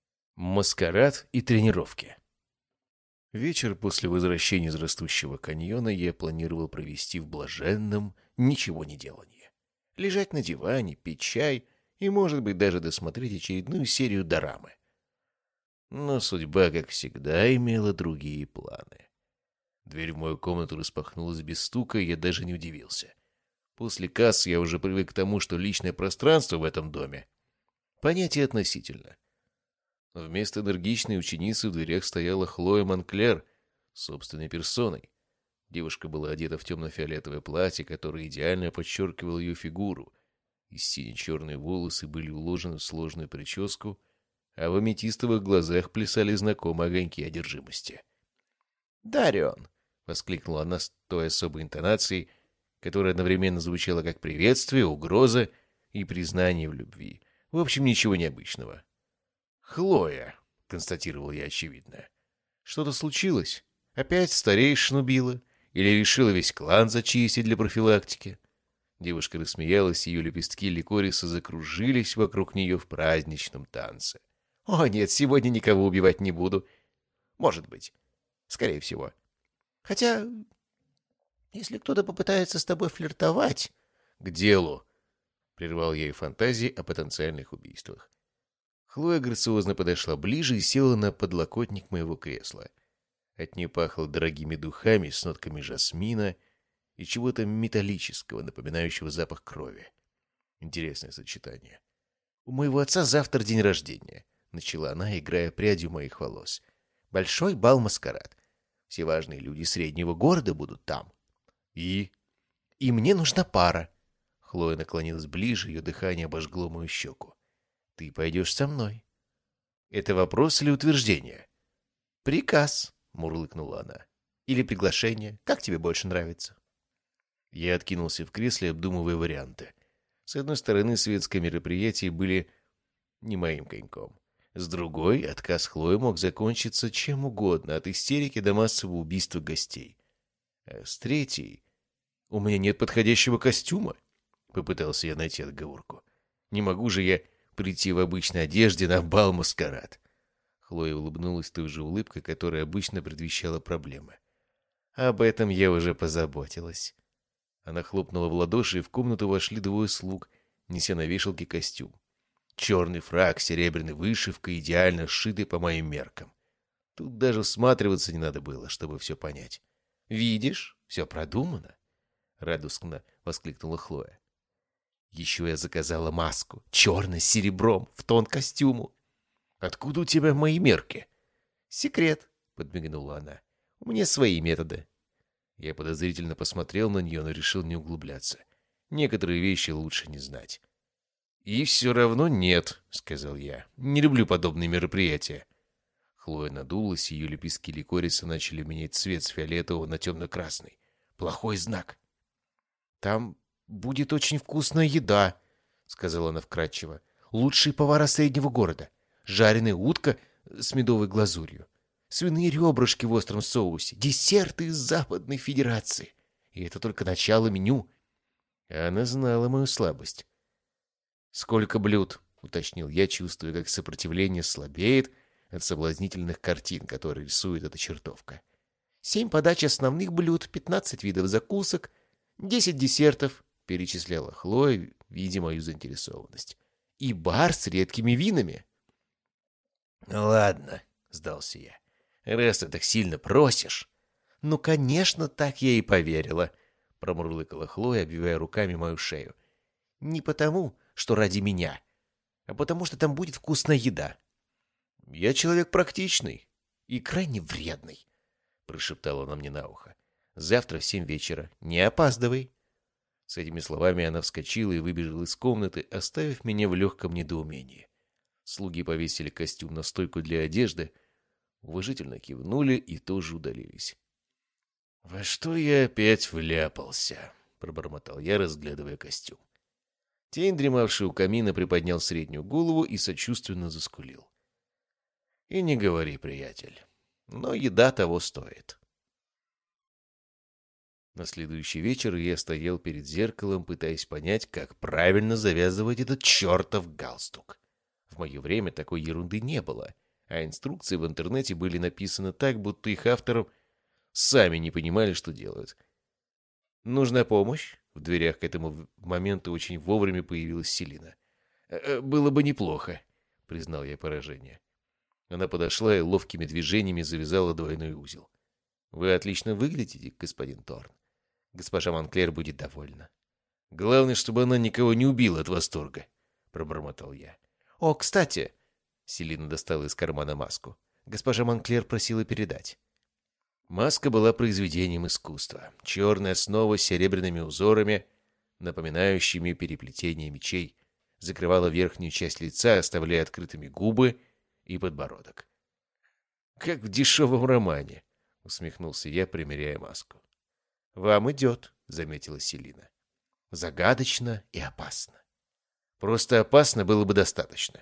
Маскарад и тренировки. Вечер после возвращения из растущего каньона я планировал провести в блаженном ничего не делании. Лежать на диване, пить чай и, может быть, даже досмотреть очередную серию дорамы. Но судьба, как всегда, имела другие планы. Дверь в мою комнату распахнулась без стука, и я даже не удивился. После кассы я уже привык к тому, что личное пространство в этом доме — понятие относительно. Вместо энергичной ученицы в дверях стояла Хлоя Монклер собственной персоной. Девушка была одета в темно-фиолетовое платье, которое идеально подчеркивало ее фигуру. И сине-черные волосы были уложены в сложную прическу, а в аметистовых глазах плясали знакомые огоньки одержимости. «Дарион!» — воскликнула она с той особой интонацией, которая одновременно звучала как приветствие, угроза и признание в любви. В общем, ничего необычного. «Хлоя», — констатировал я очевидное. «Что-то случилось? Опять старейшину била? Или решила весь клан зачистить для профилактики?» Девушка рассмеялась, ее лепестки ликориса закружились вокруг нее в праздничном танце. «О, нет, сегодня никого убивать не буду. Может быть. Скорее всего. Хотя, если кто-то попытается с тобой флиртовать...» «К делу!» — прервал я и фантазии о потенциальных убийствах. Хлоя грациозно подошла ближе и села на подлокотник моего кресла. От нее пахло дорогими духами с нотками жасмина и чего-то металлического, напоминающего запах крови. Интересное сочетание. «У моего отца завтра день рождения», — начала она, играя прядью моих волос. «Большой бал-маскарад. Все важные люди среднего города будут там. И... и мне нужна пара». Хлоя наклонилась ближе, ее дыхание обожгло мою щеку. «Ты пойдешь со мной». «Это вопрос или утверждение?» «Приказ», — мурлыкнула она. «Или приглашение. Как тебе больше нравится?» Я откинулся в кресле, обдумывая варианты. С одной стороны, светские мероприятия были не моим коньком. С другой, отказ Хлои мог закончиться чем угодно, от истерики до массового убийства гостей. А с третьей... «У меня нет подходящего костюма», — попытался я найти отговорку. «Не могу же я прийти в обычной одежде на бал-маскарад». Хлоя улыбнулась той же улыбкой, которая обычно предвещала проблемы. «Об этом я уже позаботилась». Она хлопнула в ладоши, и в комнату вошли двое слуг, неся на вешалке костюм. Черный фрак с серебряной вышивкой, идеально сшитый по моим меркам. Тут даже всматриваться не надо было, чтобы все понять. «Видишь, все продумано», — радостно воскликнула Хлоя. «Еще я заказала маску, черной с серебром, в тон костюму». «Откуда у тебя мои мерки?» «Секрет», — подмигнула она. «У меня свои методы». Я подозрительно посмотрел на нее, но решил не углубляться. Некоторые вещи лучше не знать. «И все равно нет», — сказал я. «Не люблю подобные мероприятия». Хлоя надулась, и ее лепестки ликориса начали менять цвет с фиолетового на темно-красный. Плохой знак. «Там будет очень вкусная еда», — сказала она вкратчиво. «Лучшие повара среднего города. Жареная утка с медовой глазурью. Свиные ребрышки в остром соусе. Десерты из Западной Федерации. И это только начало меню». Она знала мою слабость. «Сколько блюд?» — уточнил я, чувствуя, как сопротивление слабеет от соблазнительных картин, которые рисует эта чертовка. «Семь подач основных блюд, пятнадцать видов закусок, десять десертов», — перечисляла Хлоя, видя мою заинтересованность. «И бар с редкими винами». «Ладно», — сдался я. «Раз ты так сильно просишь...» «Ну, конечно, так я и поверила», — промурлыкала Хлоя, обвивая руками мою шею. «Не потому, что ради меня, а потому что там будет вкусная еда». «Я человек практичный и крайне вредный», — прошептала она мне на ухо. «Завтра в семь вечера. Не опаздывай». С этими словами она вскочила и выбежала из комнаты, оставив меня в легком недоумении. Слуги повесили костюм на стойку для одежды, уважительно кивнули и тоже удалились. «Во что я опять вляпался?» — пробормотал я, разглядывая костюм. Тень, дремавший у камина, приподнял среднюю голову и сочувственно заскулил. И не говори, приятель, но еда того стоит. На следующий вечер я стоял перед зеркалом, пытаясь понять, как правильно завязывать этот чертов галстук. В мое время такой ерунды не было, а инструкции в интернете были написаны так, будто их авторы сами не понимали, что делают. «Нужна помощь?» В дверях к этому моменту очень вовремя появилась Селина. «Э, «Было бы неплохо», — признал я поражение. Она подошла и ловкими движениями завязала двойной узел. «Вы отлично выглядите, господин Торн. Госпожа Монклер будет довольна». «Главное, чтобы она никого не убила от восторга», — пробормотал я. «О, кстати!» — Селина достала из кармана маску. «Госпожа Монклер просила передать». Маска была произведением искусства. Черная основа с серебряными узорами, напоминающими переплетение мечей, закрывала верхнюю часть лица, оставляя открытыми губы и подбородок. «Как в дешевом романе», — усмехнулся я, примеряя маску. «Вам идет», — заметила Селина. «Загадочно и опасно». «Просто опасно было бы достаточно».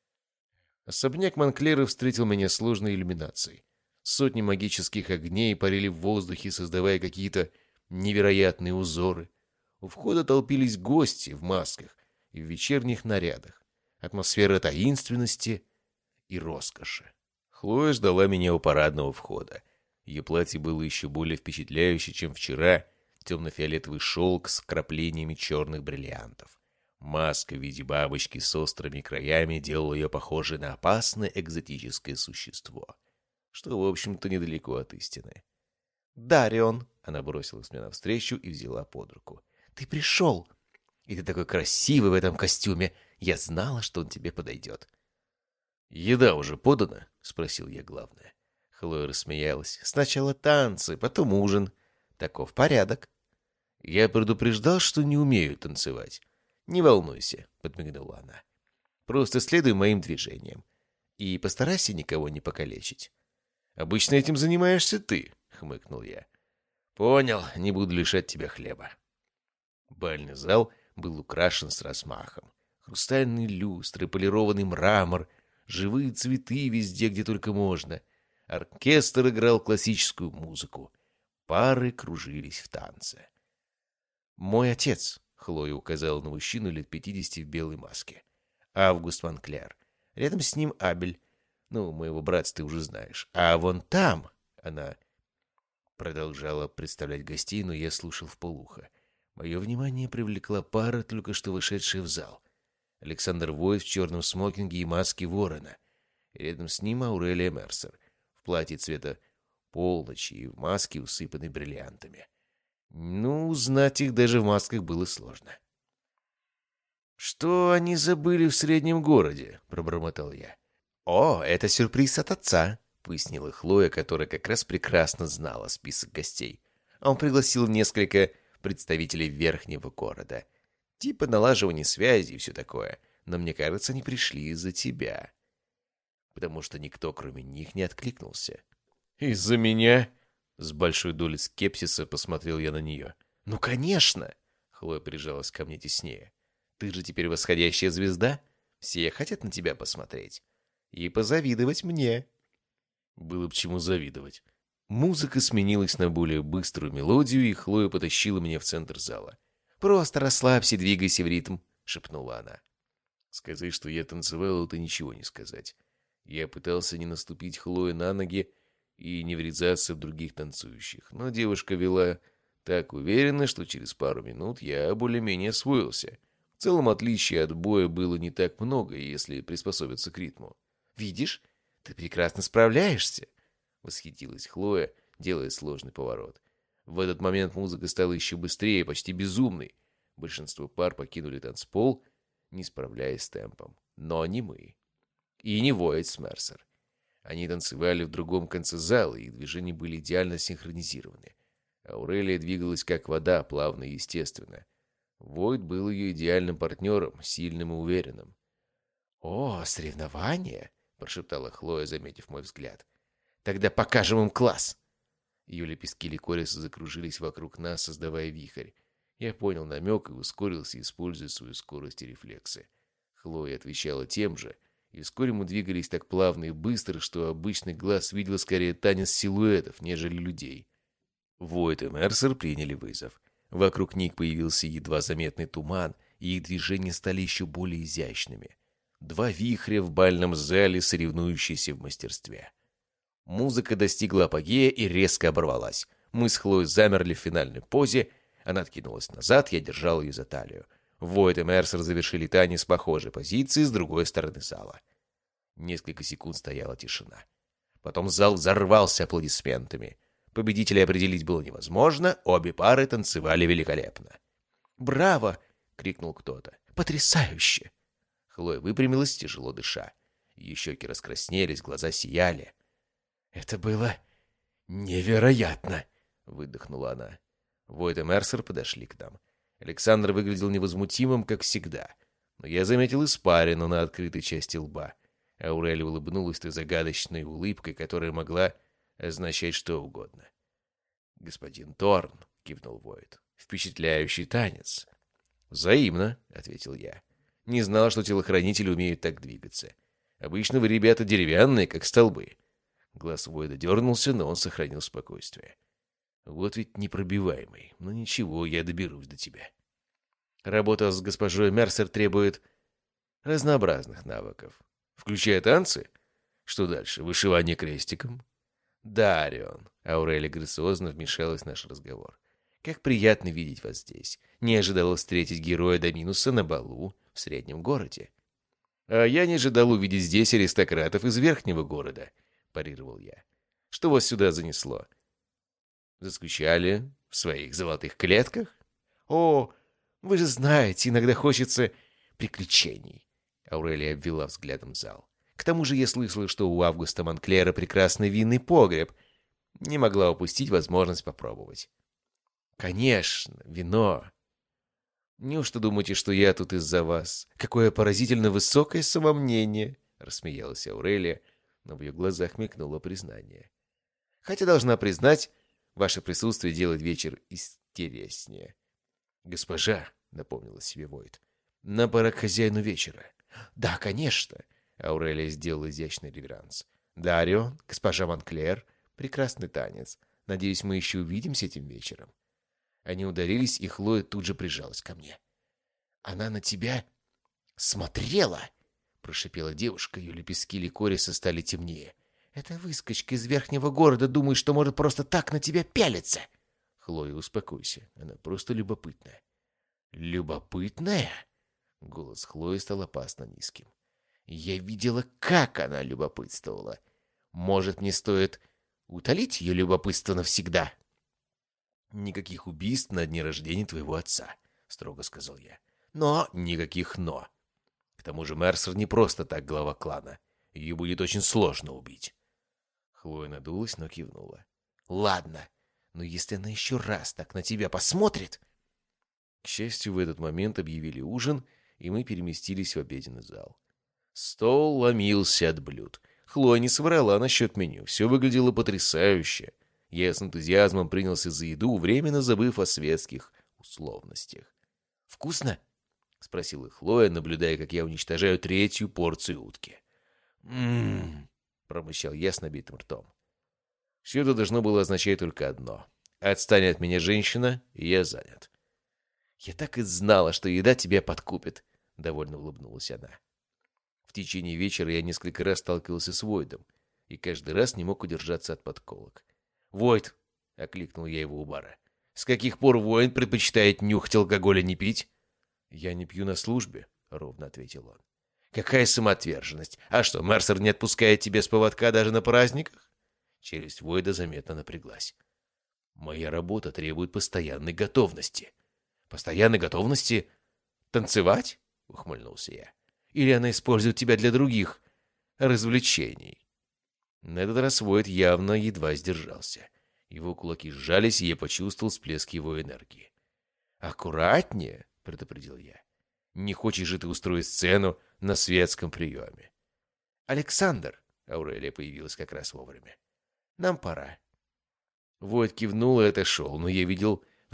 Особняк Монклера встретил меня сложной иллюминацией. Сотни магических огней парили в воздухе, создавая какие-то невероятные узоры. У входа толпились гости в масках и в вечерних нарядах. Атмосфера таинственности и роскоши. Хлоя ждала меня у парадного входа. Ее платье было еще более впечатляюще, чем вчера. Темно-фиолетовый шелк с вкраплениями черных бриллиантов. Маска в виде бабочки с острыми краями делала ее похожей на опасное экзотическое существо, что, в общем-то, недалеко от истины. «Дарион!» — она бросилась мне навстречу и взяла под руку. «Ты пришел! И ты такой красивый в этом костюме! Я знала, что он тебе подойдет!» «Еда уже подана?» — спросил я главное. Хлоя рассмеялась. «Сначала танцы, потом ужин. Таков порядок». «Я предупреждал, что не умею танцевать. Не волнуйся», — подмигнула она. «Просто следуй моим движениям. И постарайся никого не покалечить». «Обычно этим занимаешься ты», — хмыкнул я. «Понял, не буду лишать тебя хлеба». Бальный зал был украшен с размахом. Хрустальные люстры, полированный мрамор, живые цветы везде, где только можно. Оркестр играл классическую музыку. Пары кружились в танце. «Мой отец», — Хлоя указала на мужчину лет пятидесяти в белой маске. «Август Монклер. Рядом с ним Абель. Ну, моего брата ты уже знаешь. А вон там...» Она продолжала представлять гостей, но я слушал вполуха. Мое внимание привлекла пара, только что вышедшая в зал. Александр Войт в черном смокинге и маске ворона. И рядом с ним Аурелия Мерсер в платье цвета полночи и в маске, усыпанной бриллиантами. Ну, узнать их даже в масках было сложно. «Что они забыли в среднем городе?» — пробормотал я. «О, это сюрприз от отца», — пояснила Хлоя, которая как раз прекрасно знала список гостей. Он пригласил несколько представителей верхнего города. Типа налаживания связи и все такое. Но мне кажется, они пришли из-за тебя. Потому что никто, кроме них, не откликнулся. «Из-за меня?» С большой долей скепсиса посмотрел я на нее. «Ну, конечно!» Хлоя прижалась ко мне теснее. «Ты же теперь восходящая звезда. Все хотят на тебя посмотреть. И позавидовать мне». Было бы чему завидовать. Музыка сменилась на более быструю мелодию, и Хлоя потащила меня в центр зала. «Просто расслабься, двигайся в ритм», — шепнула она. Сказать, что я танцевал, это ничего не сказать. Я пытался не наступить Хлое на ноги и не врезаться в других танцующих, но девушка вела так уверенно, что через пару минут я более-менее освоился. В целом отличий от боя было не так много, если приспособиться к ритму. «Видишь, ты прекрасно справляешься», — восхитилась Хлоя, делая сложный поворот. В этот момент музыка стала еще быстрее, почти безумной. Большинство пар покинули танцпол, не справляясь с темпом. Но не мы. И не Войт с Мерсер. Они танцевали в другом конце зала, и движения были идеально синхронизированы. Аурелия двигалась как вода, плавно и естественно. Войт был ее идеальным партнером, сильным и уверенным. «О, соревнования!» — прошептала Хлоя, заметив мой взгляд. «Тогда покажем им класс!» Ее лепестки ликориса закружились вокруг нас, создавая вихрь. Я понял намек и ускорился, используя свою скорость и рефлексы. Хлоя отвечала тем же, и вскоре мы двигались так плавно и быстро, что обычный глаз видел скорее танец силуэтов, нежели людей. Войт и Мерсер приняли вызов. Вокруг них появился едва заметный туман, и их движения стали еще более изящными. Два вихря в бальном зале, соревнующиеся в мастерстве. Музыка достигла апогея и резко оборвалась. Мы с Хлоей замерли в финальной позе. Она откинулась назад, я держал ее за талию. Войт и Мерсер завершили танец с похожей позиции с другой стороны зала. Несколько секунд стояла тишина. Потом зал взорвался аплодисментами. Победителей определить было невозможно, обе пары танцевали великолепно. «Браво!» — крикнул кто-то. «Потрясающе!» Хлоя выпрямилась, тяжело дыша. Ее щеки раскраснелись, глаза сияли. «Это было невероятно!» — выдохнула она. Войт и Мерсер подошли к нам. Александр выглядел невозмутимым, как всегда. Но я заметил испарину на открытой части лба. Аурелия улыбнулась той загадочной улыбкой, которая могла означать что угодно. «Господин Торн», — кивнул Войт, — «впечатляющий танец». «Взаимно», — ответил я. «Не знал, что телохранители умеют так двигаться. Обычно вы, ребята, деревянные, как столбы». Глаз Войда дернулся, но он сохранил спокойствие. «Вот ведь непробиваемый. Но ничего, я доберусь до тебя». Работа с госпожой Мерсер требует разнообразных навыков. Включая танцы? Что дальше, вышивание крестиком? Да, Орион. Аурелия грациозно вмешалась в наш разговор. Как приятно видеть вас здесь. Не ожидала встретить героя Доминуса на балу в среднем городе. А я не ожидал увидеть здесь аристократов из верхнего города, парировал я. Что вас сюда занесло? Заскучали в своих золотых клетках? О, вы же знаете, иногда хочется приключений. Аурелия обвела взглядом зал. К тому же я слышала, что у Августа Монклера прекрасный винный погреб. Не могла упустить возможность попробовать. Конечно, вино. Неужто думаете, что я тут из-за вас? Какое поразительно высокое самомнение, рассмеялась Аурелия, но в ее глазах мелькнуло признание. Хотя, должна признать, ваше присутствие делает вечер интереснее. Госпожа, напомнила себе Войт, нам пора к хозяину вечера. Да, конечно. Аурелия сделала изящный реверанс. Да, Орион, госпожа Монклер, прекрасный танец. Надеюсь, мы еще увидимся этим вечером. Они ударились, и Хлоя тут же прижалась ко мне. Она на тебя смотрела, прошипела девушка, ее лепестки ликориса стали темнее. Эта выскочка из верхнего города думает, что может просто так на тебя пялиться. Хлоя, успокойся, она просто любопытная. Любопытная? Голос Хлои стал опасно низким. Я видела, как она любопытствовала. Может, мне стоит утолить ее любопытство навсегда? Никаких убийств на дне рождения твоего отца, строго сказал я. Но никаких «но». К тому же Мерсер не просто так глава клана. Ее будет очень сложно убить. Хлоя надулась, но кивнула. Ладно, но если она еще раз так на тебя посмотрит... К счастью, в этот момент объявили ужин, и мы переместились в обеденный зал. Стол ломился от блюд. Хлоя не соврала насчет меню. Все выглядело потрясающе. Я с энтузиазмом принялся за еду, временно забыв о светских условностях. «Вкусно?» — спросила Хлоя, наблюдая, как я уничтожаю третью порцию утки. «М-м-м», промычал я с набитым ртом. Все это должно было означать только одно. Отстань от меня, женщина, и я занят. «Я так и знала, что еда тебя подкупит», — довольно улыбнулась она. В течение вечера я несколько раз сталкивался с Войдом, и каждый раз не мог удержаться от подколок. «Войд!» — окликнул я его у бара. «С каких пор воин предпочитает нюхать алкоголь, а не пить?» «Я не пью на службе», — ровно ответил он. «Какая самоотверженность! А что, Мерсер не отпускает тебя с поводка даже на праздниках?» Челюсть Войда заметно напряглась. «Моя работа требует постоянной готовности». «Постоянной готовности? Танцевать?» — ухмыльнулся я. «Или она использует тебя для других развлечений?» На этот раз Войд явно едва сдержался. Его кулаки сжались, и я почувствовал всплеск его энергии. «Аккуратнее!» — предупредил я. «Не хочешь же ты устроить сцену на светском приеме?» «Александр!» — Аурелия появилась как раз вовремя. «Нам пора». Войд кивнул и отошел, но я видел в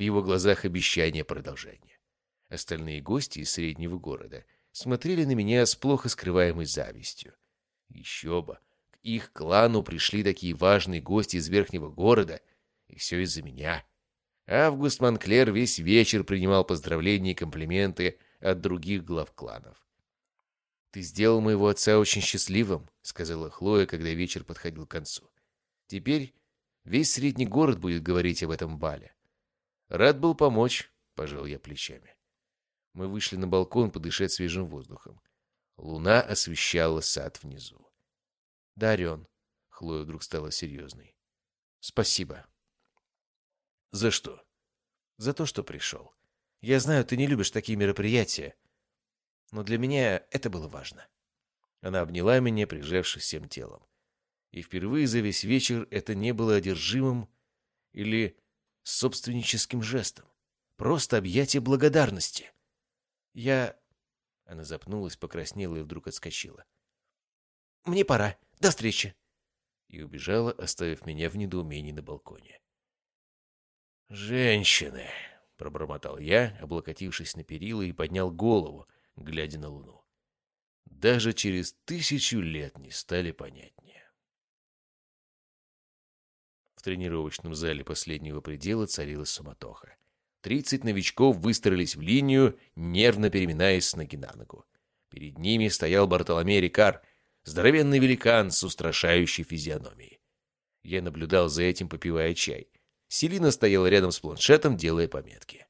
В его глазах обещание продолжения. Остальные гости из среднего города смотрели на меня с плохо скрываемой завистью. Еще бы, к их клану пришли такие важные гости из верхнего города, и все из-за меня. Август Монклер весь вечер принимал поздравления и комплименты от других глав кланов. «Ты сделал моего отца очень счастливым», — сказала Хлоя, когда вечер подходил к концу. «Теперь весь средний город будет говорить об этом бале». «Рад был помочь», — пожал я плечами. Мы вышли на балкон подышать свежим воздухом. Луна освещала сад внизу. «Дарен», — Хлоя вдруг стала серьезной. «Спасибо». «За что?» «За то, что пришел. Я знаю, ты не любишь такие мероприятия, но для меня это было важно». Она обняла меня, прижавшись всем телом. И впервые за весь вечер это не было одержимым или собственническим жестом. Просто объятие благодарности. Я... Она запнулась, покраснела и вдруг отскочила. «Мне пора. До встречи!» И убежала, оставив меня в недоумении на балконе. «Женщины!» — пробормотал я, облокотившись на перила, и поднял голову, глядя на луну. Даже через тысячу лет не стали понятнее. В тренировочном зале последнего предела царила суматоха. Тридцать новичков выстроились в линию, нервно переминаясь с ноги на ногу. Перед ними стоял Бартоломей Рикар, здоровенный великан с устрашающей физиономией. Я наблюдал за этим, попивая чай. Селина стояла рядом с планшетом, делая пометки.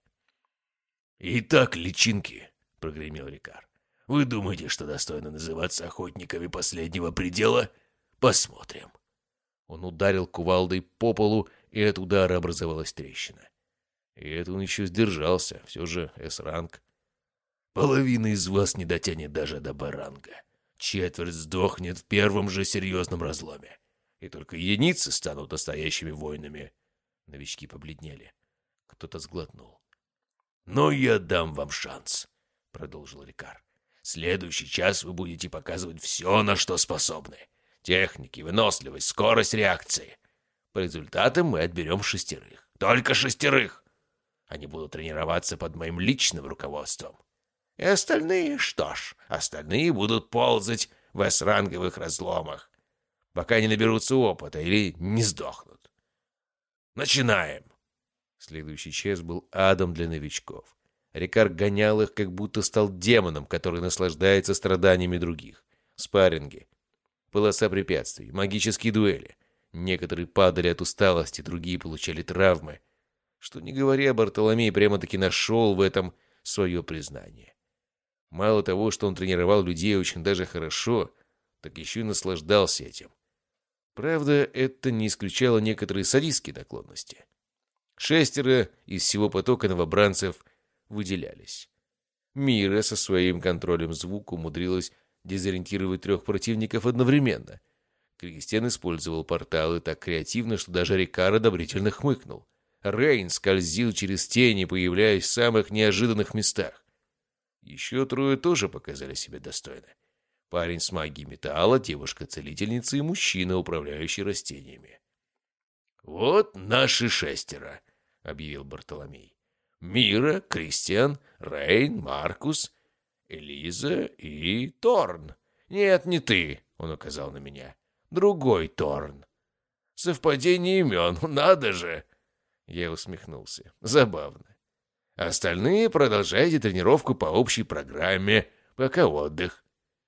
«Итак, личинки», — прогремел Рикар, — «вы думаете, что достойно называться охотниками последнего предела? Посмотрим». Он ударил кувалдой по полу, и от удара образовалась трещина. И это он еще сдержался, все же эс-ранг. «Половина из вас не дотянет даже до Б-ранга. Четверть сдохнет в первом же серьезном разломе. И только единицы станут настоящими воинами». Новички побледнели. Кто-то сглотнул. «Но я дам вам шанс», — продолжил Рикар. «Следующий час вы будете показывать все, на что способны. Техники, выносливость, скорость реакции. По результатам мы отберем шестерых. Только шестерых. Они будут тренироваться под моим личным руководством. И остальные, что ж, остальные будут ползать в эс-ранговых разломах, пока не наберутся опыта или не сдохнут. Начинаем!» Следующий час был адом для новичков. Рикар гонял их, как будто стал демоном, который наслаждается страданиями других. Спарринги, полоса препятствий, магические дуэли. Некоторые падали от усталости, другие получали травмы. Что не говоря, Бартоломей прямо-таки нашел в этом свое признание. Мало того, что он тренировал людей очень даже хорошо, так еще и наслаждался этим. Правда, это не исключало некоторые садистские наклонности. Шестеро из всего потока новобранцев выделялись. Мира со своим контролем звука умудрилась дезориентировать трех противников одновременно. Кристиан использовал порталы так креативно, что даже Рикар одобрительно хмыкнул. Рейн скользил через тени, появляясь в самых неожиданных местах. Еще трое тоже показали себя достойно. Парень с магией металла, девушка-целительница и мужчина, управляющий растениями. «Вот наши шестеро», — объявил Бартоломей. «Мира, Кристиан, Рейн, Маркус, Элиза и Торн. Нет, не ты», — он указал на меня. «Другой Торн. Совпадение имен, надо же!» Я усмехнулся. «Забавно. Остальные продолжайте тренировку по общей программе, пока отдых».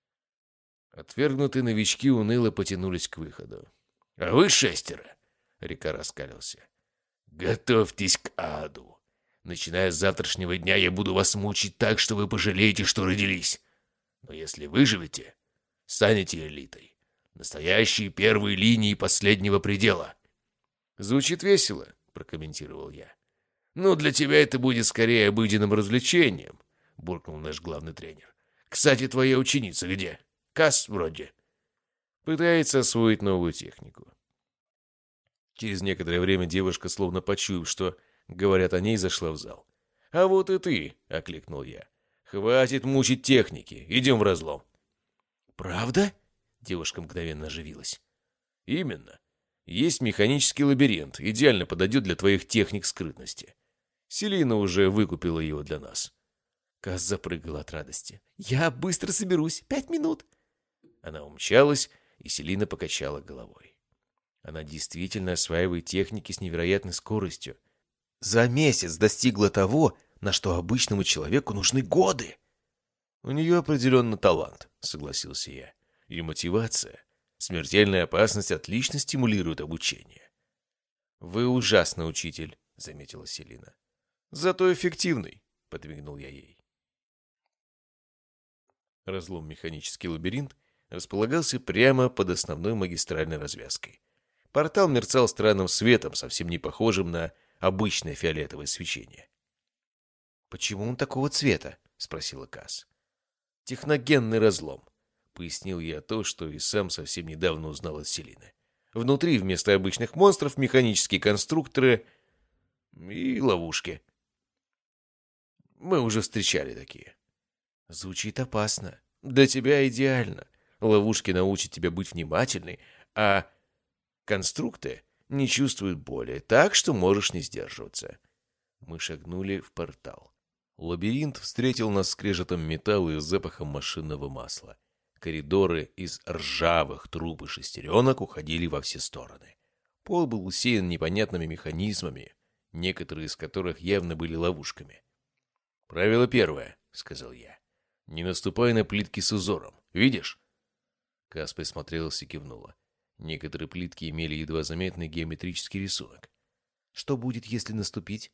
Отвергнутые новички уныло потянулись к выходу. «А вы шестеро», — Рикар раскалился, — «готовьтесь к аду. Начиная с завтрашнего дня я буду вас мучить так, что вы пожалеете, что родились. Но если выживете, станете элитой. Настоящей первой линии последнего предела». «Звучит весело», — прокомментировал я. «Ну, для тебя это будет скорее обыденным развлечением», — буркнул наш главный тренер. «Кстати, твоя ученица где? Касс вроде». Пытается освоить новую технику. Через некоторое время девушка, словно почуяв, что говорят о ней, зашла в зал. «А вот и ты», — окликнул я. «Хватит мучить техники, идем в разлом». «Правда?» — девушка мгновенно оживилась. «Именно. Есть механический лабиринт, идеально подойдет для твоих техник скрытности. Селина уже выкупила его для нас. Каз запрыгала от радости. «Я быстро соберусь. Пять минут». Она умчалась, и Селина покачала головой. Она действительно осваивает техники с невероятной скоростью. За месяц достигла того, на что обычному человеку нужны годы. У нее определенно талант, согласился я. И мотивация. Смертельная опасность отлично стимулирует обучение. Вы ужасный учитель, заметила Селина. Зато эффективный, подмигнул я ей. Разлом «Механический лабиринт» располагался прямо под основной магистральной развязкой. Портал мерцал странным светом, совсем не похожим на обычное фиолетовое свечение. «Почему он такого цвета?» — спросила Каз. «Техногенный разлом», — пояснил я то, что и сам совсем недавно узнал от Селины. «Внутри вместо обычных монстров механические конструкторы и ловушки. Мы уже встречали такие». «Звучит опасно». «Для тебя идеально. Ловушки научат тебя быть внимательной, а конструкты не чувствуют боли, так что можешь не сдерживаться». Мы шагнули в портал. Лабиринт встретил нас скрежетом металла и запахом машинного масла. Коридоры из ржавых труб и шестеренок уходили во все стороны. Пол был усеян непонятными механизмами, некоторые из которых явно были ловушками. «Правило первое», — сказал я. «Не наступай на плитки с узором. Видишь?» Кас присмотрелась и кивнула. Некоторые плитки имели едва заметный геометрический рисунок. «Что будет, если наступить?»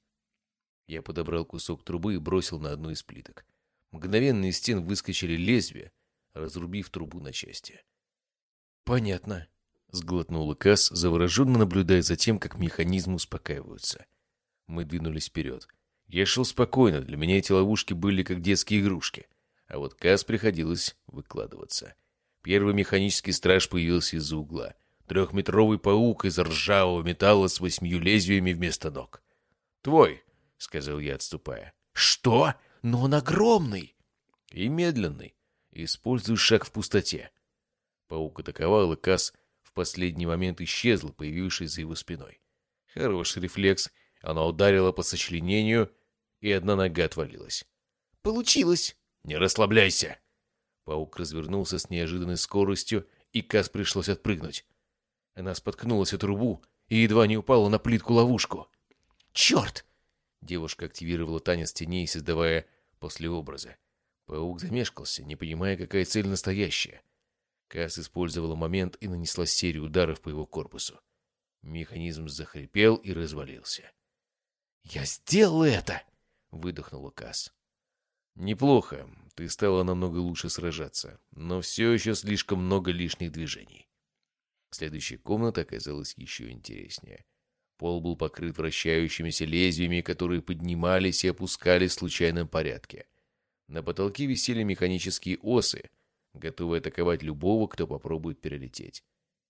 Я подобрал кусок трубы и бросил на одну из плиток. Мгновенно из стен выскочили лезвия, разрубив трубу на части. «Понятно», — сглотнула Кас, завороженно наблюдая за тем, как механизмы успокаиваются. Мы двинулись вперед. Я шел спокойно, для меня эти ловушки были как детские игрушки. А вот Кас приходилось выкладываться. Первый механический страж появился из-за угла. Трехметровый паук из ржавого металла с восьмью лезвиями вместо ног. «Твой», — сказал я, отступая. «Что? Но он огромный!» «И медленный. Используй шаг в пустоте». Паук атаковал, и Кас в последний момент исчезла, появившись за его спиной. Хороший рефлекс. Она ударила по сочленению, и одна нога отвалилась. «Получилось!» «Не расслабляйся!» Паук развернулся с неожиданной скоростью, и Кас пришлось отпрыгнуть. Она споткнулась о трубу и едва не упала на плитку-ловушку. «Черт!» Девушка активировала танец теней, создавая послеобразы. Паук замешкался, не понимая, какая цель настоящая. Кас использовала момент и нанесла серию ударов по его корпусу. Механизм захрипел и развалился. «Я сделал это!» — выдохнула Кас. «Неплохо. Ты стала намного лучше сражаться, но все еще слишком много лишних движений». Следующая комната оказалась еще интереснее. Пол был покрыт вращающимися лезвиями, которые поднимались и опускались в случайном порядке. На потолке висели механические осы, готовые атаковать любого, кто попробует перелететь.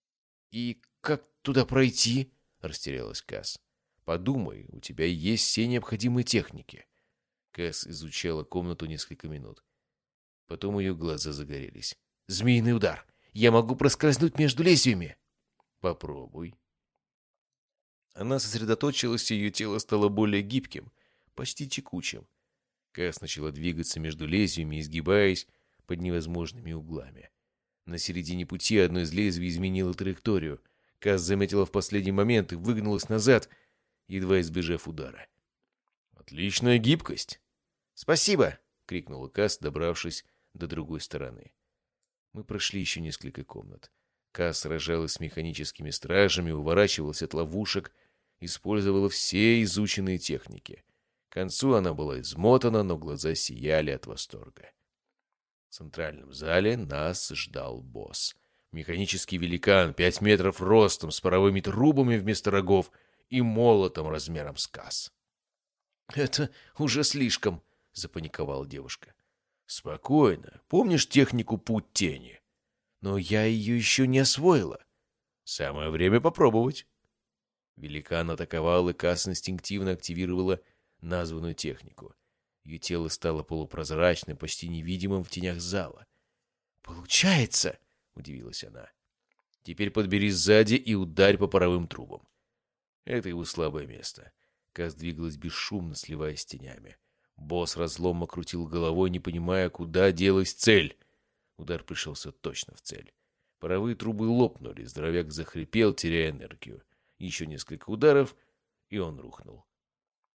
«И как туда пройти?» — растерялась Кас. «Подумай, у тебя есть все необходимые техники». Кас изучала комнату несколько минут. Потом ее глаза загорелись. «Змеиный удар! Я могу проскользнуть между лезвиями!» «Попробуй». Она сосредоточилась, и ее тело стало более гибким, почти текучим. Кас начала двигаться между лезвиями, изгибаясь под невозможными углами. На середине пути одно из лезвий изменило траекторию. Кас заметила в последний момент и выгнулась назад, едва избежав удара. «Отличная гибкость!» «Спасибо!» — крикнула Кас, добравшись до другой стороны. Мы прошли еще несколько комнат. Кас сражалась с механическими стражами, уворачивалась от ловушек, использовала все изученные техники. К концу она была измотана, но глаза сияли от восторга. В центральном зале нас ждал босс. Механический великан, пять метров ростом, с паровыми трубами вместо рогов и молотом размером с Кас. «Это уже слишком», — запаниковала девушка. «Спокойно. Помнишь технику «Путь тени»?» «Но я ее еще не освоила». «Самое время попробовать». Великан атаковал, и Кас инстинктивно активировала названную технику. Ее тело стало полупрозрачным, почти невидимым в тенях зала. «Получается!» — удивилась она. «Теперь подбери сзади и ударь по паровым трубам». Это его слабое место. Каз двигалась бесшумно, сливаясь с тенями. Босс разлома крутил головой, не понимая, куда делась цель. Удар пришелся точно в цель. Паровые трубы лопнули, здоровяк захрипел, теряя энергию. Еще несколько ударов, и он рухнул.